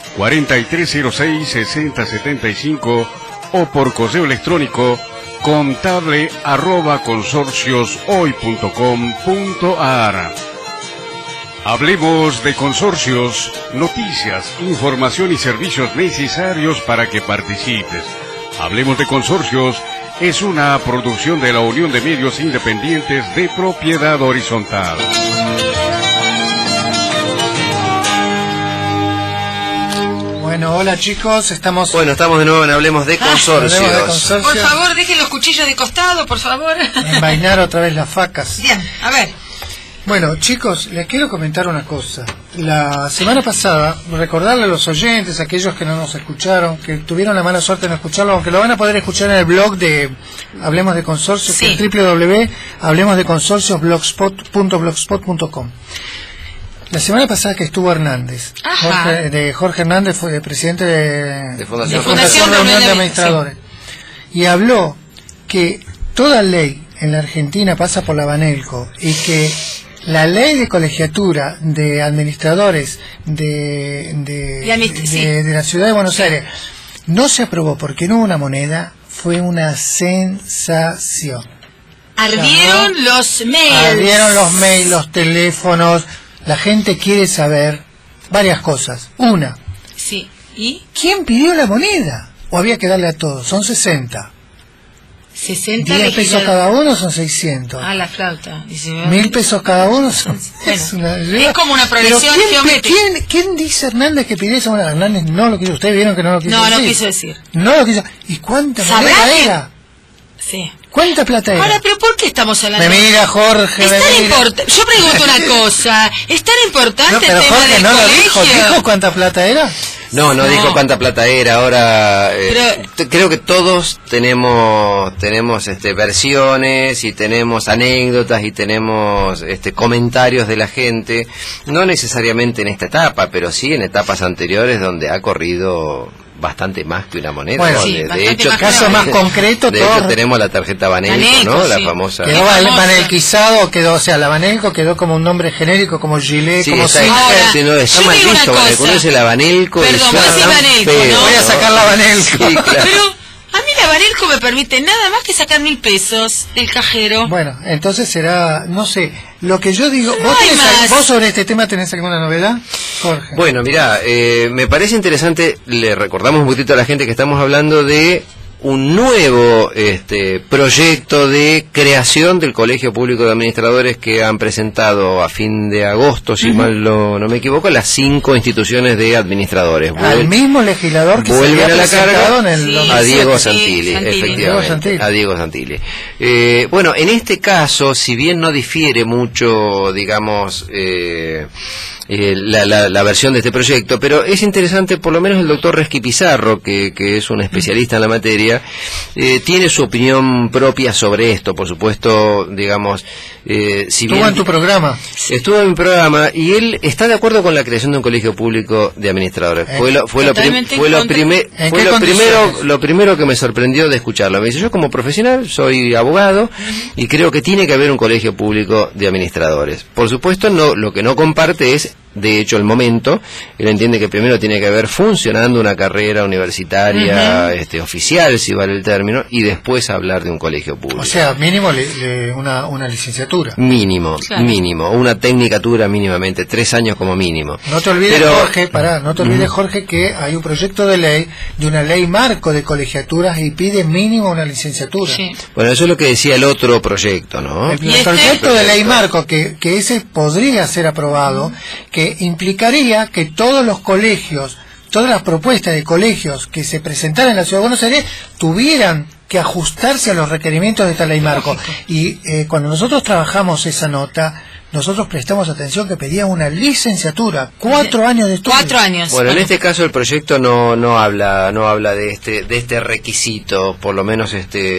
4306-6075 o por correo electrónico contable@consorcioshoy.com.ar. Hablemos de consorcios, noticias, información y servicios necesarios para que participes. Hablemos de consorcios es una producción de la Unión de Medios Independientes de Propiedad Horizontal. Bueno, hola chicos, estamos de nuevo en Hablemos de Consorcios. Por favor, dejen los cuchillos de costado, por favor. Envainar otra vez las facas. Bien, a ver. Bueno, chicos, les quiero comentar una cosa. La semana pasada, recordarle a los oyentes, aquellos que no nos escucharon, que tuvieron la mala suerte de no escucharlo, aunque lo van a poder escuchar en el blog de Hablemos de Consorcios, sí, que es www.hablemosdeconsorcios.blogspot.com. La semana pasada que estuvo Hernández, Jorge Hernández, fue presidente de Fundación Reunión de Administradores. Sí. y habló que toda ley en la Argentina pasa por la Banelco y que la ley de colegiatura de administradores de la ciudad de Buenos Aires no se aprobó porque no hubo una moneda, fue una sensación. Ardieron los mails. Ardieron los mails, los teléfonos. La gente quiere saber varias cosas. Una, sí. ¿Y? ¿Quién pidió la moneda? ¿O había que darle a todos? Son 60. 60 10 pesos cada uno son 600. Ah, la flauta. 1000 pesos cada uno son... Bueno, es como una progresión geométrica. ¿Quién dice Hernández que pidió esa moneda? Hernández no lo quiso. Ustedes vieron que no lo quiso decir. No quiso decir. No lo quiso. ¿Y cuánta moneda era? Sí. ¿Cuánta plata era? Ahora, pero ¿por qué estamos hablando? Me mira, Jorge. Yo pregunto una cosa. ¿Es tan importante pero el tema Jorge del no colegio? ¿Dijo cuánta plata era? No dijo cuánta plata era. Ahora creo que todos tenemos versiones y tenemos anécdotas y tenemos comentarios de la gente, no necesariamente en esta etapa, pero sí en etapas anteriores donde ha corrido bastante más que una moneda. Bueno, sí, de hecho, caso más concreto, de hecho tenemos la tarjeta Banelco, ¿no? La famosa. Quedó banelquizado, o sea, la Banelco quedó como un nombre genérico, como Gilet, como Singer. No, está mal visto, Banelco, no es la Banelco. Perdón, vos decís Banelco, ¿no? Voy a sacar la Banelco. Sí, claro. Pero a mí la Banelco me permite nada más que sacar 1000 pesos del cajero. Bueno, entonces será, no sé, lo que yo digo, No ¿vos sobre este tema tenés alguna novedad, Jorge? Bueno, mirá, me parece interesante, le recordamos un poquito a la gente que estamos hablando de un nuevo proyecto de creación del Colegio Público de Administradores que han presentado a fin de agosto, si mal no me equivoco, las 5 instituciones de administradores. Al mismo legislador que vuelven se había a la carga en a Diego Santilli, efectivamente, a Diego Santilli. Bueno, en este caso, si bien no difiere mucho, digamos, la versión de este proyecto, pero es interesante, por lo menos el doctor Resqui Pizarro, que es un especialista en la materia, tiene su opinión propia sobre esto, por supuesto, digamos, si bien... Estuvo en tu programa. Estuvo en mi programa y él está de acuerdo con la creación de un colegio público de administradores. Fue lo primero que me sorprendió de escucharlo. Me dice, yo como profesional soy abogado y creo que tiene que haber un colegio público de administradores. Por supuesto, lo que no comparte es, de hecho, el momento. Él entiende que primero tiene que haber funcionando una carrera universitaria oficial, si vale el término, y después hablar de un colegio público. O sea, mínimo una licenciatura. Mínimo, claro. Mínimo, una tecnicatura mínimamente, 3 años como mínimo. No te olvides, Jorge, que hay un proyecto de ley, de una ley marco de colegiaturas y pide mínimo una licenciatura. Sí. Bueno, eso es lo que decía el otro proyecto, ¿no? El proyecto de ley marco, que ese podría ser aprobado, que implicaría que todos los colegios, todas las propuestas de colegios que se presentaran en la Ciudad de Buenos Aires tuvieran que ajustarse a los requerimientos de esta ley marco. Y cuando nosotros trabajamos esa nota, nosotros prestamos atención que pedía una licenciatura, 4 años de estudio. 4 años. Bueno, en este caso el proyecto no habla de este requisito, por lo menos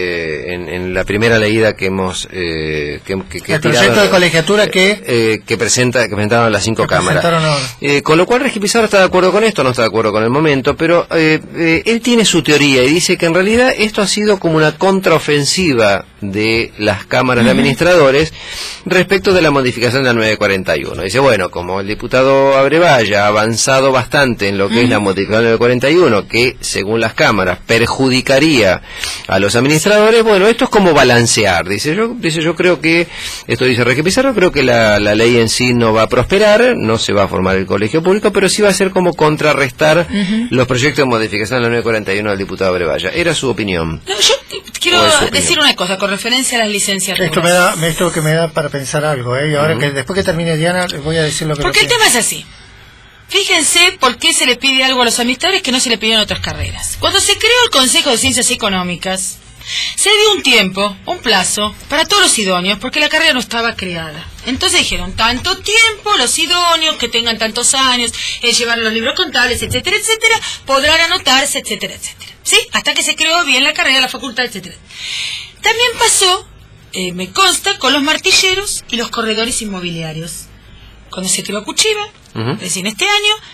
en la primera leída que hemos el proyecto de colegiatura que presentaron las 5 cámaras. Con lo cual Resqui Pizarro está de acuerdo con esto, no está de acuerdo con el momento, pero él tiene su teoría y dice que en realidad esto ha sido como una contraofensiva de las cámaras de administradores respecto de la modificación de la 941. Dice, bueno, como el diputado Abrevaya ha avanzado bastante en lo que es la modificación de la 941, que según las cámaras perjudicaría a los administradores, bueno, esto es como balancear. Dice, yo creo que, esto dice Resqui Pizarro, creo que la ley en sí no va a prosperar, no se va a formar el colegio público, pero sí va a ser como contrarrestar los proyectos de modificación de la 941 del diputado Abrevaya. Era su opinión. No, yo quiero decir una cosa con referencia a las licenciaturas. Esto me da para pensar algo, y ahora que después que termine Diana les voy a decir lo que... Porque el tema es así. Fíjense por qué se le pide algo a los administradores que no se le pidió en otras carreras. Cuando se creó el Consejo de Ciencias Económicas, se dio un tiempo, un plazo, para todos los idóneos, porque la carrera no estaba creada. Entonces dijeron, tanto tiempo, los idóneos que tengan tantos años, llevar los libros contables, etcétera, etcétera, podrán anotarse, etcétera, etcétera. ¿Sí? Hasta que se creó bien la carrera, la facultad, etcétera. También pasó, me consta, con los martilleros y los corredores inmobiliarios. Cuando se creó Cuchiva, recién este año,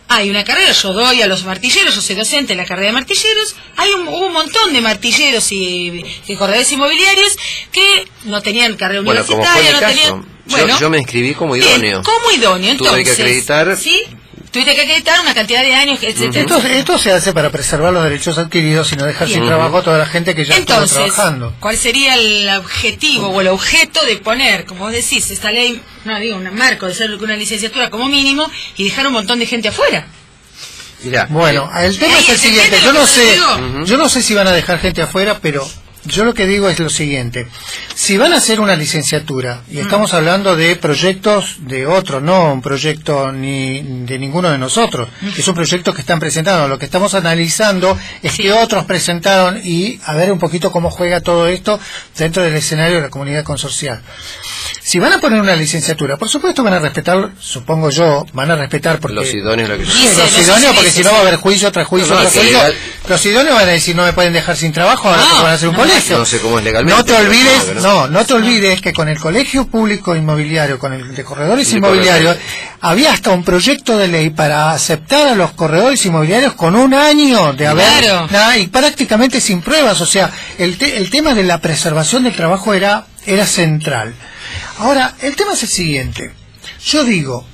hay una carrera, yo doy a los martilleros, yo soy docente en la carrera de martilleros, hubo un montón de martilleros y corredores inmobiliarios que no tenían carrera universitaria, no tenían... Bueno, yo me inscribí como idóneo. Como idóneo, entonces. Tuve que acreditar... ¿Sí? Tuviste que acreditar una cantidad de años, etcétera. Esto se hace para preservar los derechos adquiridos y no dejar sin trabajo a toda la gente que ya está trabajando. ¿Cuál sería el objetivo o el objeto de poner, como vos decís, esta ley, no digo, un marco de ser una licenciatura como mínimo y dejar un montón de gente afuera? Mirá, bueno, el tema es el siguiente. Yo no sé si van a dejar gente afuera, pero yo lo que digo es lo siguiente. Si van a hacer una licenciatura, y estamos hablando de proyectos de otros, no un proyecto ni de ninguno de nosotros, que son proyectos que están presentando, lo que estamos analizando es que otros presentaron y a ver un poquito cómo juega todo esto dentro del escenario de la comunidad consorcial. Si van a poner una licenciatura, por supuesto van a respetar, supongo yo, van a respetar porque... Los idóneos, los idóneos, porque si no va a haber juicio tras juicio tras juicio. Los idóneos van a decir, no me pueden dejar sin trabajo, ahora te van a hacer un colegio. No sé cómo es legalmente. No te olvides que con el colegio público inmobiliario, con el de corredores inmobiliarios, había hasta un proyecto de ley para aceptar a los corredores inmobiliarios con un año de haber... y prácticamente sin pruebas, o sea, el tema de la preservación del trabajo era central. Ahora, el tema es el siguiente. Yo digo,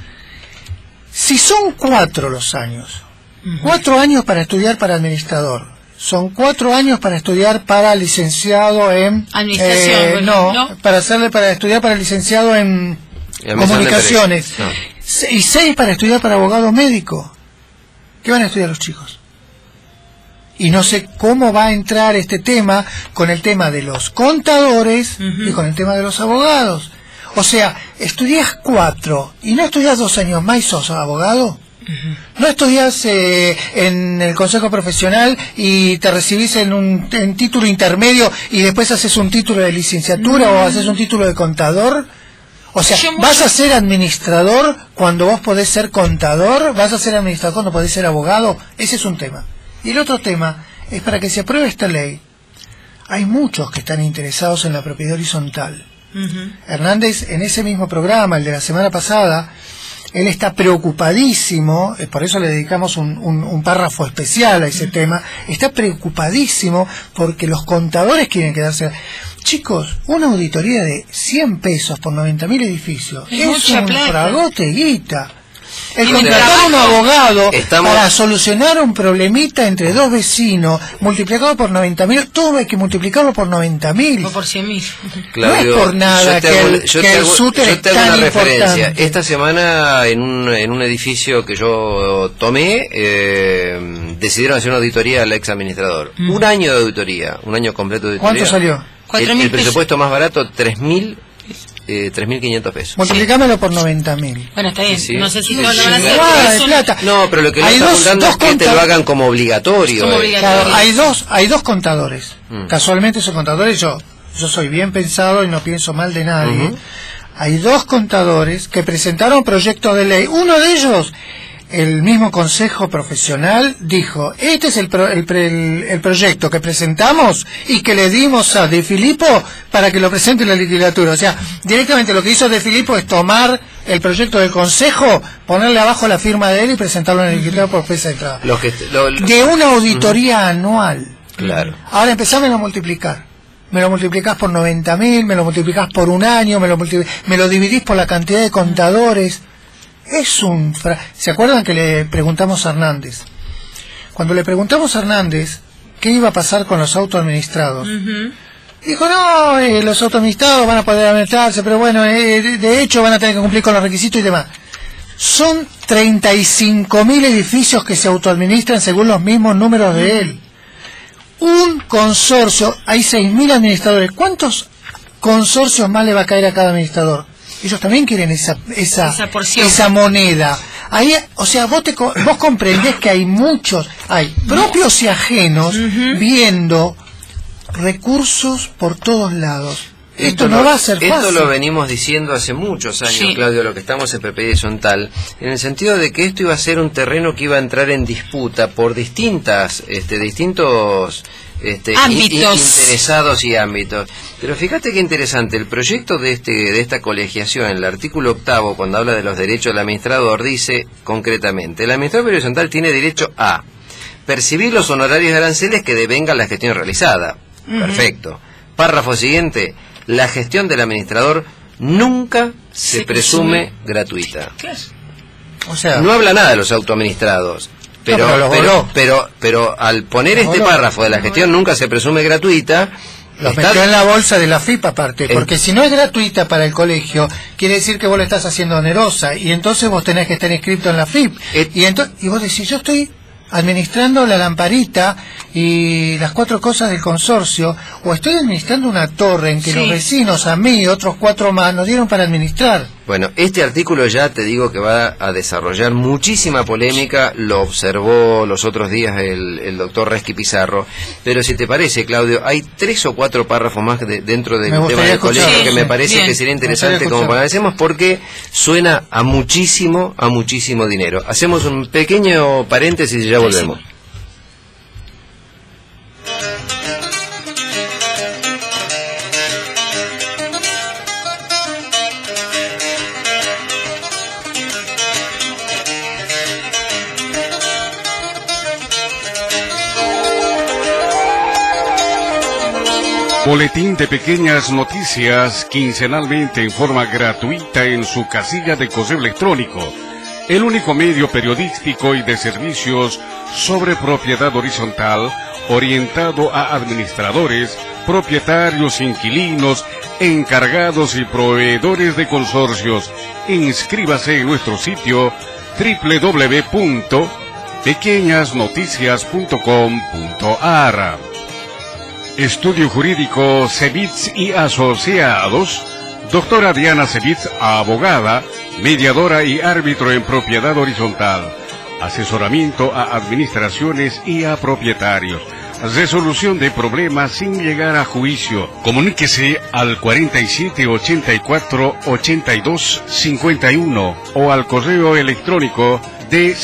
si son 4 los años, 4 años para estudiar para administrador, son 4 años para estudiar para licenciado en... Administración, para estudiar para licenciado en comunicaciones, y 6 para estudiar para abogado médico. ¿Qué van a estudiar los chicos? Y no sé cómo va a entrar este tema con el tema de los contadores y con el tema de los abogados. O sea, estudias 4 y no estudias 2 años más y sos abogado. No estudias en el consejo profesional y te recibís en título intermedio y después haces un título de licenciatura o haces un título de contador. O sea, ¿vas a ser administrador cuando vos podés ser contador? ¿Vas a ser administrador cuando podés ser abogado? Ese es un tema. Y el otro tema es, para que se apruebe esta ley, hay muchos que están interesados en la propiedad horizontal. Hernández, en ese mismo programa, el de la semana pasada, él está preocupadísimo, por eso le dedicamos un párrafo especial a ese tema, está preocupadísimo porque los contadores quieren quedarse... Chicos, una auditoría de 100 pesos por 90.000 edificios es un fragote guita. El contratar a un abogado para solucionar un problemita entre 2 vecinos, multiplicado por 90.000, todo hay que multiplicarlo por 90.000. O por 100.000. No es por nada que el SUTER es tan importante. Esta semana, en un edificio que yo tomé, decidieron hacer una auditoría al ex administrador. Un año de auditoría, un año completo de auditoría. ¿Cuánto salió? El presupuesto más barato, 3.500 pesos. Multiplicámelo por 90.000. Bueno, está bien. Sí. No sé si de plata. No, pero lo que le está apuntando es que te lo hagan como obligatorio. Claro, hay dos contadores. Casualmente esos contadores, yo soy bien pensado y no pienso mal de nadie. Hay 2 contadores que presentaron proyectos de ley. Uno de ellos, el mismo consejo profesional, dijo, este es el proyecto que presentamos y que le dimos a De Filippo para que lo presente en la legislatura. O sea, directamente lo que hizo De Filippo es tomar el proyecto del consejo, ponerle abajo la firma de él y presentarlo en la legislatura por fecha de entrada. De una auditoría anual. Claro. Ahora empezame a multiplicar. Me lo multiplicás por 90.000, me lo multiplicás por un año, me lo dividís por la cantidad de contadores. ¿Se acuerdan que le preguntamos a Hernández? Cuando le preguntamos a Hernández qué iba a pasar con los autoadministrados, dijo, no, los autoadministrados van a poder administrarse, pero bueno, de hecho van a tener que cumplir con los requisitos y demás. Son 35.000 edificios que se autoadministran según los mismos números de él. Un consorcio, hay 6.000 administradores. ¿Cuántos consorcios más le va a caer a cada administrador? Ellos también quieren esa porción, esa moneda. Ahí, o sea, vos comprendés que hay muchos, hay propios y ajenos, viendo recursos por todos lados. Esto no va a ser fácil. Esto lo venimos diciendo hace muchos años, sí, Claudio, lo que estamos en PPI Horizontal, en el sentido de que esto iba a ser un terreno que iba a entrar en disputa por distintos ámbitos interesados y ámbitos. Pero fíjate qué interesante, el proyecto de esta colegiación, el artículo 8, cuando habla de los derechos del administrador, dice concretamente: el administrador horizontal tiene derecho a percibir los honorarios de aranceles que devengan la gestión realizada. Perfecto. Párrafo siguiente: la gestión del administrador nunca se presume gratuita. Claro. O sea, no habla nada de los autoadministrados. Pero al poner este párrafo de la gestión nunca se presume gratuita, los metió en la bolsa de la FIP aparte, porque si no es gratuita para el colegio, quiere decir que vos la estás haciendo onerosa, y entonces vos tenés que estar inscrito en la FIP, y vos decís, yo estoy administrando la lamparita y las 4 cosas del consorcio, o estoy administrando una torre en que los vecinos, a mí y otros 4 más, nos dieron para administrar. Bueno, este artículo ya te digo que va a desarrollar muchísima polémica, lo observó los otros días el doctor Resqui Pizarro, pero si te parece, Claudio, hay 3 o 4 párrafos más dentro del tema del colegio que me parece que sería interesante como analicemos, porque suena a muchísimo dinero. Hacemos un pequeño paréntesis y ya volvemos. Boletín de pequeñas noticias quincenalmente en forma gratuita en su casilla de correo electrónico. El único medio periodístico y de servicios sobre propiedad horizontal orientado a administradores, propietarios, inquilinos, encargados y proveedores de consorcios. Inscríbase en nuestro sitio www.pequeñasnoticias.com.ar. Estudio Jurídico Cebits y Asociados. Doctora Diana Cebits, abogada, mediadora y árbitro en propiedad horizontal. Asesoramiento a administraciones y a propietarios. Resolución de problemas sin llegar a juicio. Comuníquese al 4784-8251 o al correo electrónico de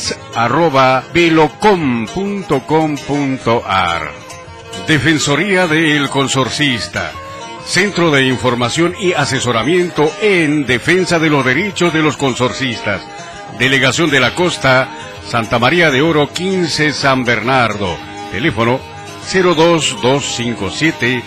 cebits@velocom.com.ar. Defensoría del Consorcista. Centro de Información y Asesoramiento en defensa de los derechos de los consorcistas. Delegación de la Costa, Santa María de Oro 15, San Bernardo. Teléfono 02257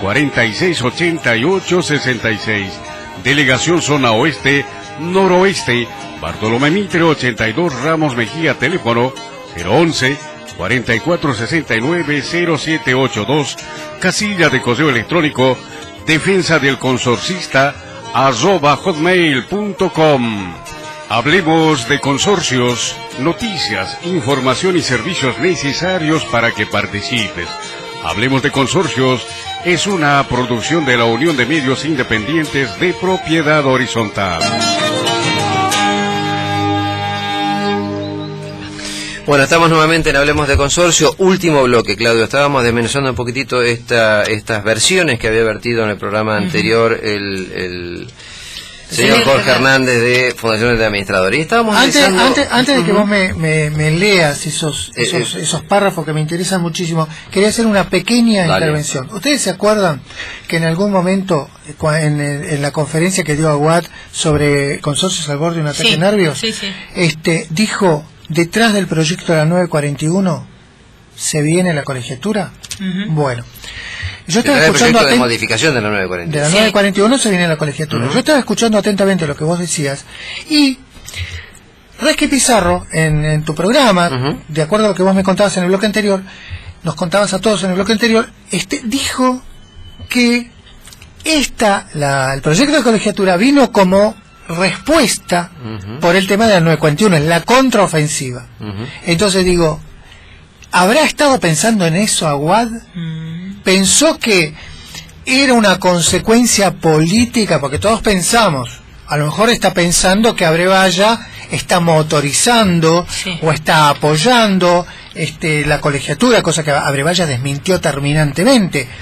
468866. Delegación Zona Oeste, Noroeste, Bartolomé Mitre 82, Ramos Mejía. Teléfono 011 4469-0782, casilla de correo electrónico defensa del consorcista @hotmail.com. Hablemos de consorcios, noticias, información y servicios necesarios para que participes. Hablemos de consorcios es una producción de la Unión de Medios Independientes de Propiedad Horizontal. Bueno, estamos nuevamente en Hablemos de Consorcio, último bloque, Claudio. Estábamos desmenuzando un poquitito estas versiones que había vertido en el programa anterior el señor Jorge Hernández de Fundaciones de Administradores. Y estábamos antes de que vos me leas esos párrafos que me interesan muchísimo, quería hacer una pequeña intervención. ¿Ustedes se acuerdan que en algún momento, en la conferencia que dio Aguad sobre consorcios al borde de un ataque de nervios, dijo: detrás del proyecto de la 941 se viene la colegiatura? Bueno, yo estaba escuchando de modificación de la 941. De la 941 se viene la colegiatura. Yo estaba escuchando atentamente lo que vos decías, y Resqui Pizarro, en tu programa, de acuerdo a lo que vos me contabas en el bloque anterior, nos contabas a todos en el bloque anterior, dijo que el proyecto de colegiatura vino como respuesta por el tema de la 941, en la contraofensiva. Entonces digo, ¿habrá estado pensando en eso Aguad? Pensó que era una consecuencia política, porque todos pensamos, a lo mejor está pensando que Abrevaya está motorizando o está apoyando la colegiatura, cosa que Abrevaya desmintió terminantemente.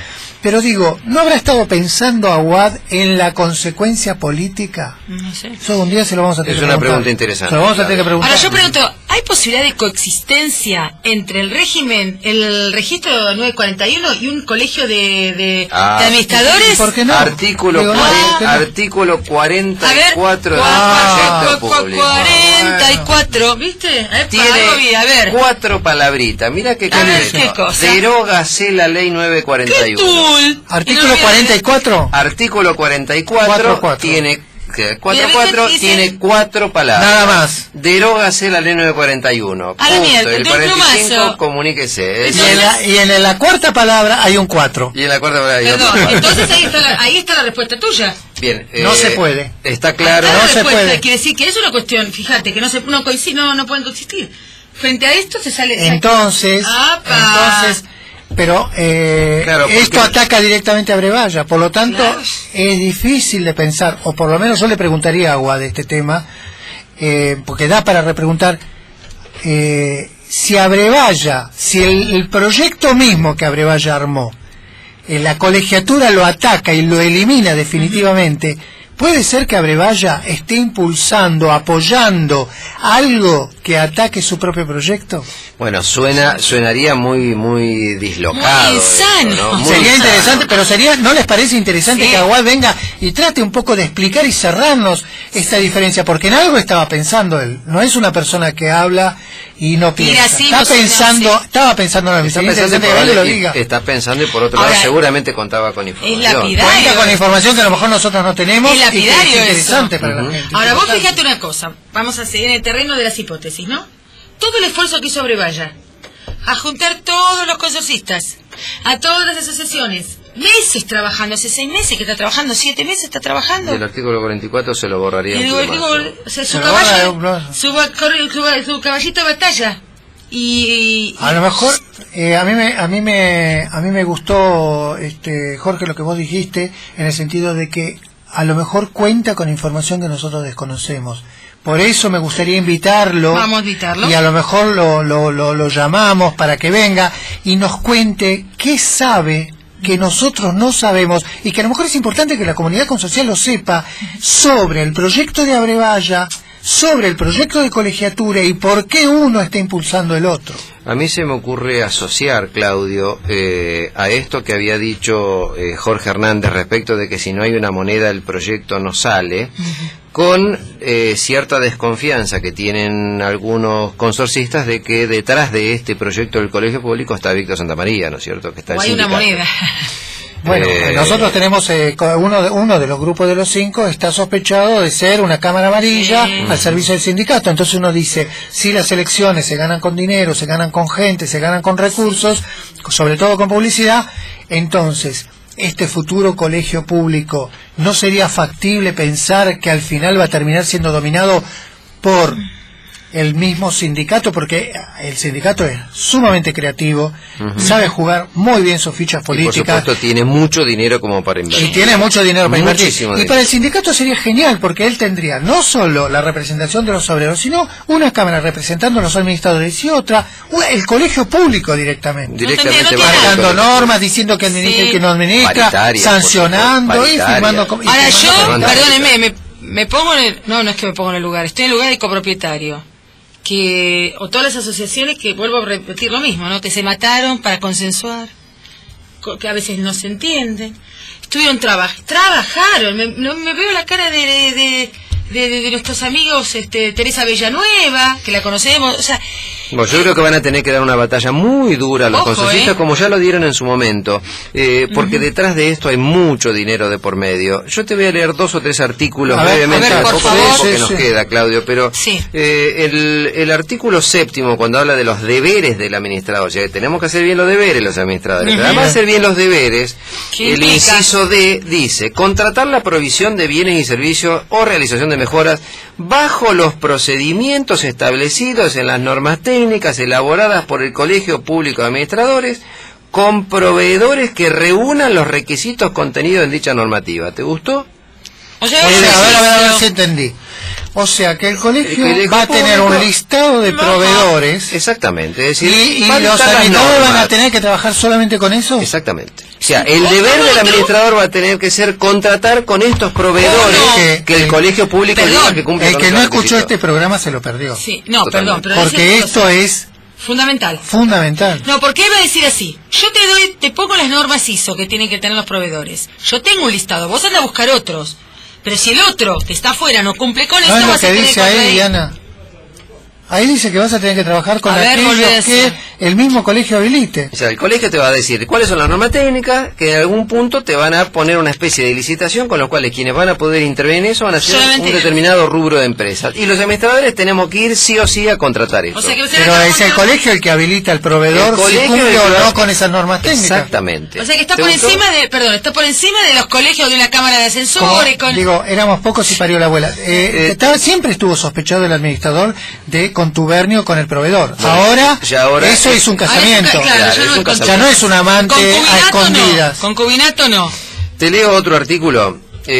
Pero digo, ¿no habrá estado pensando Aguad en la consecuencia política? No sé. Eso un día se lo vamos a tener que preguntar. Es una pregunta interesante. Se lo vamos a tener que preguntar. Ahora yo pregunto, ¿hay posibilidad de coexistencia entre el régimen, el registro 941 y un colegio de administradores? ¿Por qué no? Artículo, Digo, artículo 44 del proyecto público. 44, ¿viste? Tiene a ver. 4 palabritas. Mira qué ¿qué cosa? Derógase la ley 941. ¿Qué tool? Artículo 44. Artículo 44 tiene 44 tiene 4 palabras. Nada más. Derógase la ley 941. A la mierda, El de un 45, plumazo. comuníquese. Y en la cuarta palabra hay un 4. Y en la cuarta palabra hay Perdón, otro 4. entonces ahí está la respuesta tuya. Bien. No se puede. Está claro. No La se respuesta puede. quiere decir que es una cuestión, fíjate, que no pueden coexistir. Frente a esto se sale... Entonces, pero Claro, porque- esto ataca directamente a Brevalla, por lo tanto Claro. es difícil de pensar, o por lo menos yo le preguntaría a Agua de este tema, porque da para repreguntar, si a Brevalla, si el proyecto mismo que Brevalla armó, la colegiatura lo ataca y lo elimina definitivamente, ¿puede ser que Brevalla esté impulsando, apoyando algo que ataque su propio proyecto? Bueno, suenaría muy dislocado. Muy insano. eso, ¿no? Muy Sería insano. interesante, pero ¿no les parece interesante Sí. que Aguad venga y trate un poco de explicar y cerrarnos esta diferencia? Porque en algo estaba pensando él. No es una persona que habla y no piensa. así, Estaba pensando en lo Está sería pensando, interesante que venga y lo diga. está pensando y por otro Ahora, lado seguramente contaba con información. lapidario. Cuenta con información que a lo mejor nosotros no tenemos Es y que es lapidario interesante eso. para la gente. Ahora vos fíjate una cosa, vamos a seguir en el terreno de las hipótesis, ¿no? Todo el esfuerzo que hizo Brevalla a juntar todos los consorcistas, a todas las asociaciones, meses trabajando, hace 6 meses que está trabajando, 7 meses está trabajando. Y el artículo 44 se lo borraría. Y en digo, plumazo. o sea, Se lo borra de un plazo. su caballito de batalla. Y A lo mejor a mí me gustó, Jorge, lo que vos dijiste, en el sentido de que a lo mejor cuenta con información que nosotros desconocemos. Por eso me gustaría invitarlo. Vamos a invitarlo. Y a lo mejor lo llamamos para que venga y nos cuente qué sabe que nosotros no sabemos y que a lo mejor es importante que la comunidad consocial lo sepa sobre el proyecto de Brevalla, sobre el proyecto de colegiatura y por qué uno está impulsando el otro. A mí se me ocurre asociar, Claudio, a esto que había dicho Jorge Hernández respecto de que si no hay una moneda el proyecto no sale, con cierta desconfianza que tienen algunos consorcistas de que detrás de este proyecto del colegio público está Víctor Santamaría, ¿no es cierto? Que está el hay una sindicato. moneda. Bueno, nosotros tenemos uno de los grupos de los 5 está sospechado de ser una cámara amarilla al servicio del sindicato. Entonces uno dice, si las elecciones se ganan con dinero, se ganan con gente, se ganan con recursos, sobre todo con publicidad, entonces este futuro colegio público, ¿no sería factible pensar que al final va a terminar siendo dominado por el mismo sindicato? Porque el sindicato es sumamente creativo, sabe jugar muy bien sus fichas Y por políticas supuesto tiene mucho dinero como para y invertir. tiene mucho dinero para invertir. Muchísimo Y dinero. para el sindicato sería genial, porque él tendría no solo la representación de los obreros, sino una cámara representando a los administradores y otra, el colegio público directamente. Directamente No tiene- va al Marcando colegio. normas, diciendo que administra y Sí. que no administra, Paritaria, sancionando por y supuesto, firmando... paritaria. Ahora y yo, firmando- perdónenme, me pongo en el... No es que me pongo en el lugar, estoy en el lugar de copropietario. O todas las asociaciones que, vuelvo a repetir lo mismo, ¿no? Que se mataron para consensuar, que a veces no se entienden. Estuvieron trabajaron, me veo la cara de nuestros amigos, Teresa Villanueva, que la conocemos, o sea... Bueno, yo creo que van a tener que dar una batalla muy dura a los Ojo, consorcistas, como ya lo dieron en su momento, porque detrás de esto hay mucho dinero de por medio. Yo te voy a leer 2 o 3 artículos A ver, brevemente, por poco favor. tiempo que Sí, nos sí. queda, Claudio, pero Sí. el artículo 7, cuando habla de los deberes del administrador, o sea, que tenemos que hacer bien los deberes los administradores, pero además de hacer bien los deberes, ¿Qué el implica? inciso D dice, contratar la provisión de bienes y servicios o realización de mejoras bajo los procedimientos establecidos en las normas técnicas elaboradas por el Colegio Público de Administradores con proveedores que reúnan los requisitos contenidos en dicha normativa. ¿Te gustó? O sea, a ver si ejercicio. entendí. O sea que el colegio, colegio va a tener público, un listado de proveedores. Exactamente, es decir, Y van a los estar las administradores van a normas. tener que trabajar solamente con eso. Exactamente. O sea, el deber del administrador va a tener que ser contratar con estos proveedores que el colegio público diga que cumple El con que esos no escuchó requisitos. este programa se lo perdió. Sí, no, Totalmente. perdón, pero Porque decía una esto cosa. es Fundamental. fundamental. No, porque él va a decir así, yo te pongo las normas ISO que tienen que tener los proveedores. Yo tengo un listado, vos andás a buscar otros. Pero si el otro que está afuera no cumple con ¿No esto, es lo vas a que tener dice que ahí, contraer. Diana? Ahí dice que vas a tener que trabajar con A ver, aquellos volvé a que decir. el mismo colegio habilite. O sea, el colegio te va a decir cuáles son las normas técnicas, que en algún punto te van a poner una especie de licitación, con lo cual quienes van a poder intervenir en eso van a ser Solamente- un determinado rubro de empresas. Y los administradores tenemos que ir sí o sí a contratar esto. O sea que Pero es el colegio el que habilita al proveedor El si colegio cumple es el o que- no con esas normas técnicas. Exactamente. O sea que está ¿Te por gustó? encima de, perdón, está por encima de los colegios de una cámara de Como, ascensores, con... digo, éramos pocos y parió la abuela. Siempre estuvo sospechado el administrador de contubernio con el proveedor. Bueno, Ahora, ya ahora eso es un casamiento. Claro, Claro, ya es no un es casamiento. Ya no es un amante a escondidas. No, concubinato no. Te leo otro artículo.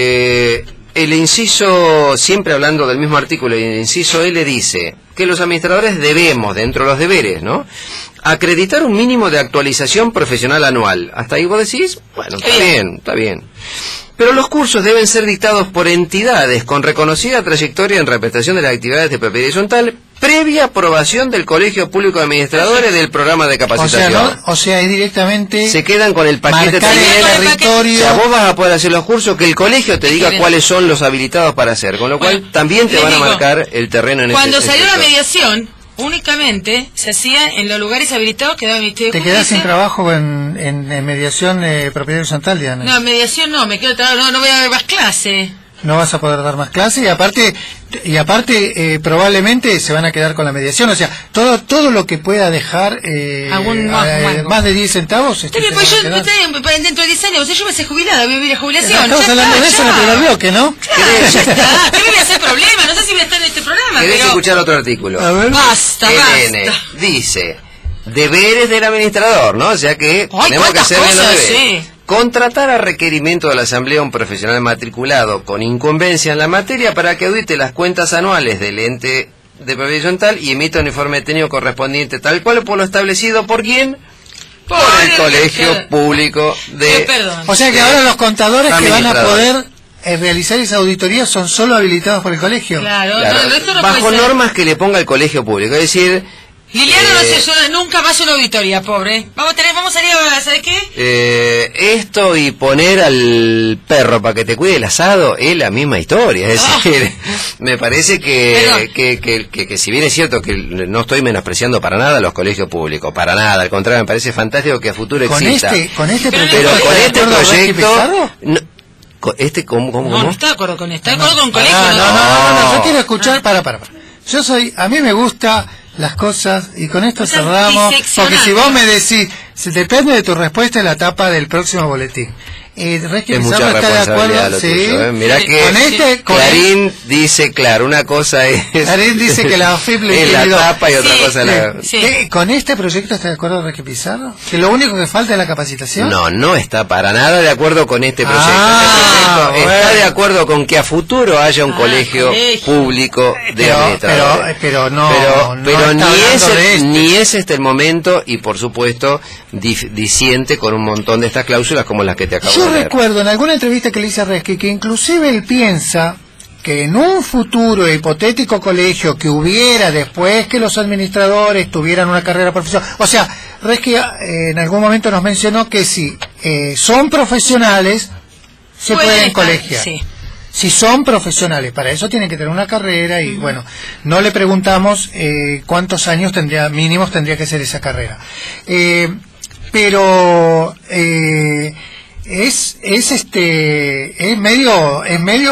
El inciso, siempre hablando del mismo artículo, el inciso L dice que los administradores debemos, dentro de los deberes, ¿no?, acreditar un mínimo de actualización profesional anual. ¿Hasta ahí vos decís? Bueno, está bien, está bien. Pero los cursos deben ser dictados por entidades con reconocida trayectoria en representación de las actividades de propiedad horizontal, previa aprobación del Colegio Público de Administradores del programa de O sea, capacitación. o sea, es directamente Se quedan con el paquete marcar también. el el territorio. O sea, vos vas a poder hacer los cursos que el colegio te diga Bien. cuáles son los habilitados para hacer, con lo cual Bueno, también te les van a digo, marcar el terreno en Cuando ese salió la sector. mediación, únicamente se hacía en los lugares habilitados que daba el Ministerio de Te quedás sin Justicia. trabajo en mediación propiedad horizontal, Diana. No, en mediación no, me quedo trabajo, no voy a ver más clase. No vas a poder dar más clases y aparte probablemente se van a quedar con la mediación. O sea, todo lo que pueda dejar Algún mango. más de 10 centavos. Está bien, pues yo dentro de 10 años, o sea, yo me sé jubilada, voy a vivir a jubilación. Estamos ya hablando está, de eso en ya. el primer bloque, ¿no? Claro, ya está. ¿Qué me voy a hacer problema? No sé si voy a estar en este programa, ¿Querés pero... escuchar otro artículo? A ver. Basta, LN basta. dice, deberes del administrador, ¿no? O sea que tenemos que cuántas hacer bien los cosas, deberes. sí. Contratar a requerimiento de la Asamblea un profesional matriculado con incumbencia en la materia para que audite las cuentas anuales del ente de propiedad horizontal y emita un informe técnico correspondiente tal cual por lo establecido por quién, por el Colegio Público de... Perdón. O sea que ahora los contadores que van a Administradores. poder realizar esa auditoría son solo habilitados por el colegio. Claro, Claro, no, el resto no bajo puede ser. normas que le ponga el Colegio Público, es decir... Liliana no se llora nunca más una auditoría, pobre. Vamos a salir a, ¿sabes qué? Esto y poner al perro para que te cuide el asado es la misma historia. Es decir, me parece Perdón. que si bien es cierto que no estoy menospreciando para nada a los colegios públicos, para nada, al contrario, me parece fantástico que a futuro Con exista. con este Pero proyecto, Pero con ¿estás de este acuerdo, Reski proyecto... Pizarro? No, ¿cómo? No estoy de acuerdo con esto. Estoy de acuerdo con colegio. No, yo quiero escuchar, para. A mí me gusta las cosas y con esto Estás cerramos, diseccionando. porque si vos me decís, depende de tu respuesta en la tapa del próximo boletín. Reski Es Pizarro mucha está de responsabilidad acuerdo, lo sí. tuyo, Mirá Sí. que Con Clarín dice, claro, una cosa es... Clarín dice que la AFIP le es la intimidó. tapa y otra Sí, cosa es la... sí. ¿Con este proyecto está de acuerdo Reski Pizarro? ¿Que lo único que falta es la capacitación? No está para nada de acuerdo con este proyecto. Ah, Este proyecto está bueno. de acuerdo con que a futuro haya un colegio colegio. público de administradores. pero no Pero está hablando de este. ni es este el momento y por supuesto disiente con un montón de estas cláusulas como las que te acabo Yo de leer. recuerdo en alguna entrevista que le hice a Reski que inclusive él piensa que en un futuro hipotético colegio que hubiera después que los administradores tuvieran una carrera profesional, o sea, Reski en algún momento nos mencionó que si son profesionales se pueden estar, colegiar. sí. Si son profesionales, para eso tienen que tener una carrera y bueno, no le preguntamos cuántos años mínimos tendría que ser esa carrera. Pero es medio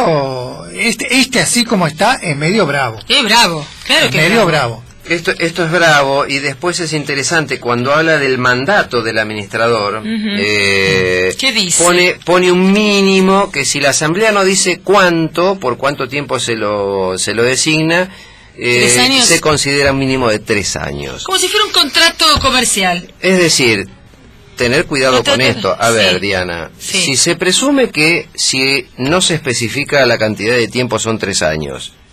así como está, es medio bravo. Es bravo, claro que es Medio bravo. Esto es bravo y después es interesante cuando habla del mandato del administrador. ¿Qué dice? Pone un mínimo que si la asamblea no dice cuánto, por cuánto tiempo se lo designa, 3 años. se considera un mínimo de 3 años. Como si fuera un contrato comercial. Es decir, tener cuidado con esto. A ver, Sí. Diana, Sí. si se presume que si no se especifica la cantidad de tiempo son 3 años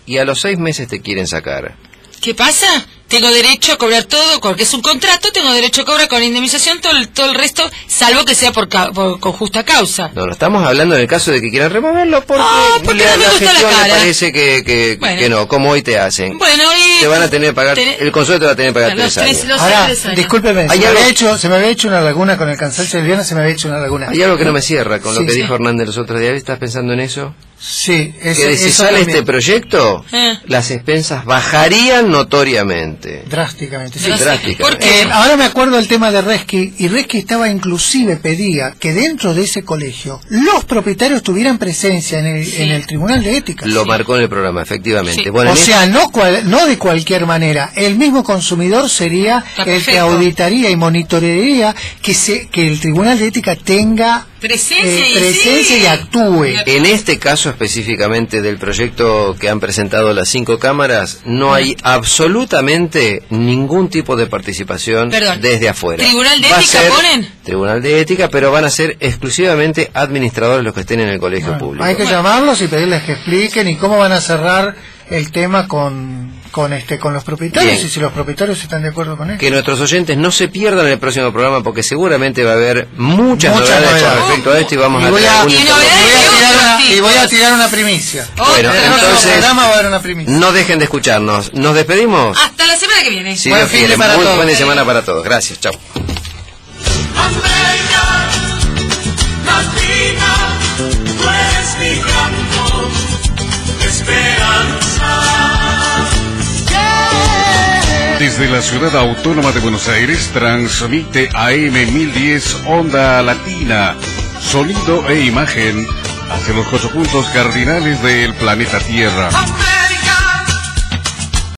y a los 6 meses te quieren sacar. ¿Qué pasa? Tengo derecho a cobrar todo, porque es un contrato, tengo derecho a cobrar con indemnización todo el resto, salvo que sea con justa causa. No estamos hablando en el caso de que quieran removerlo, porque, porque la no me gusta la gestión cara. le parece que no, como hoy te hacen. Bueno, y... Te van a tener que pagar, el consuelo te va a tener que pagar 3 años. Ahora, discúlpeme, se me había hecho una laguna con el cansancio del viernes, se me había hecho una laguna. Hay algo que no me cierra con lo que sí. dijo Hernández los otros días. ¿Estás pensando en eso? Sí, que si sale este proyecto, las expensas bajarían notoriamente. Drásticamente, sí. Drásticamente. Porque ahora me acuerdo del tema de Resky, y Resky estaba inclusive pedía que dentro de ese colegio los propietarios tuvieran presencia en el Tribunal de Ética. Lo marcó en el programa, efectivamente. Sí. Bueno, o sea, no de cualquier manera. El mismo consumidor sería el que auditaría y monitorearía que el Tribunal de Ética tenga presencia y actúe. En este caso específicamente del proyecto que han presentado las 5 cámaras, no hay absolutamente ningún tipo de participación desde afuera. ¿Tribunal de Ética ponen? Tribunal de Ética, pero van a ser exclusivamente administradores los que estén en el colegio público. Hay que llamarlos y pedirles que expliquen y cómo van a cerrar el tema con los propietarios. Bien. Y si los propietarios están de acuerdo con eso. Que nuestros oyentes no se pierdan el próximo programa, porque seguramente va a haber muchas novedades con respecto a esto, y vamos a tener voy a tirar una primicia. Bueno, entonces programa va a haber una primicia. No dejen de escucharnos. Nos despedimos. Hasta la semana que viene. Si Dios quiere. Muy buena semana para todos. Gracias. Chao. Desde la ciudad autónoma de Buenos Aires transmite AM 1010 Onda Latina, sonido e imagen hacia los 8 puntos cardinales del planeta Tierra.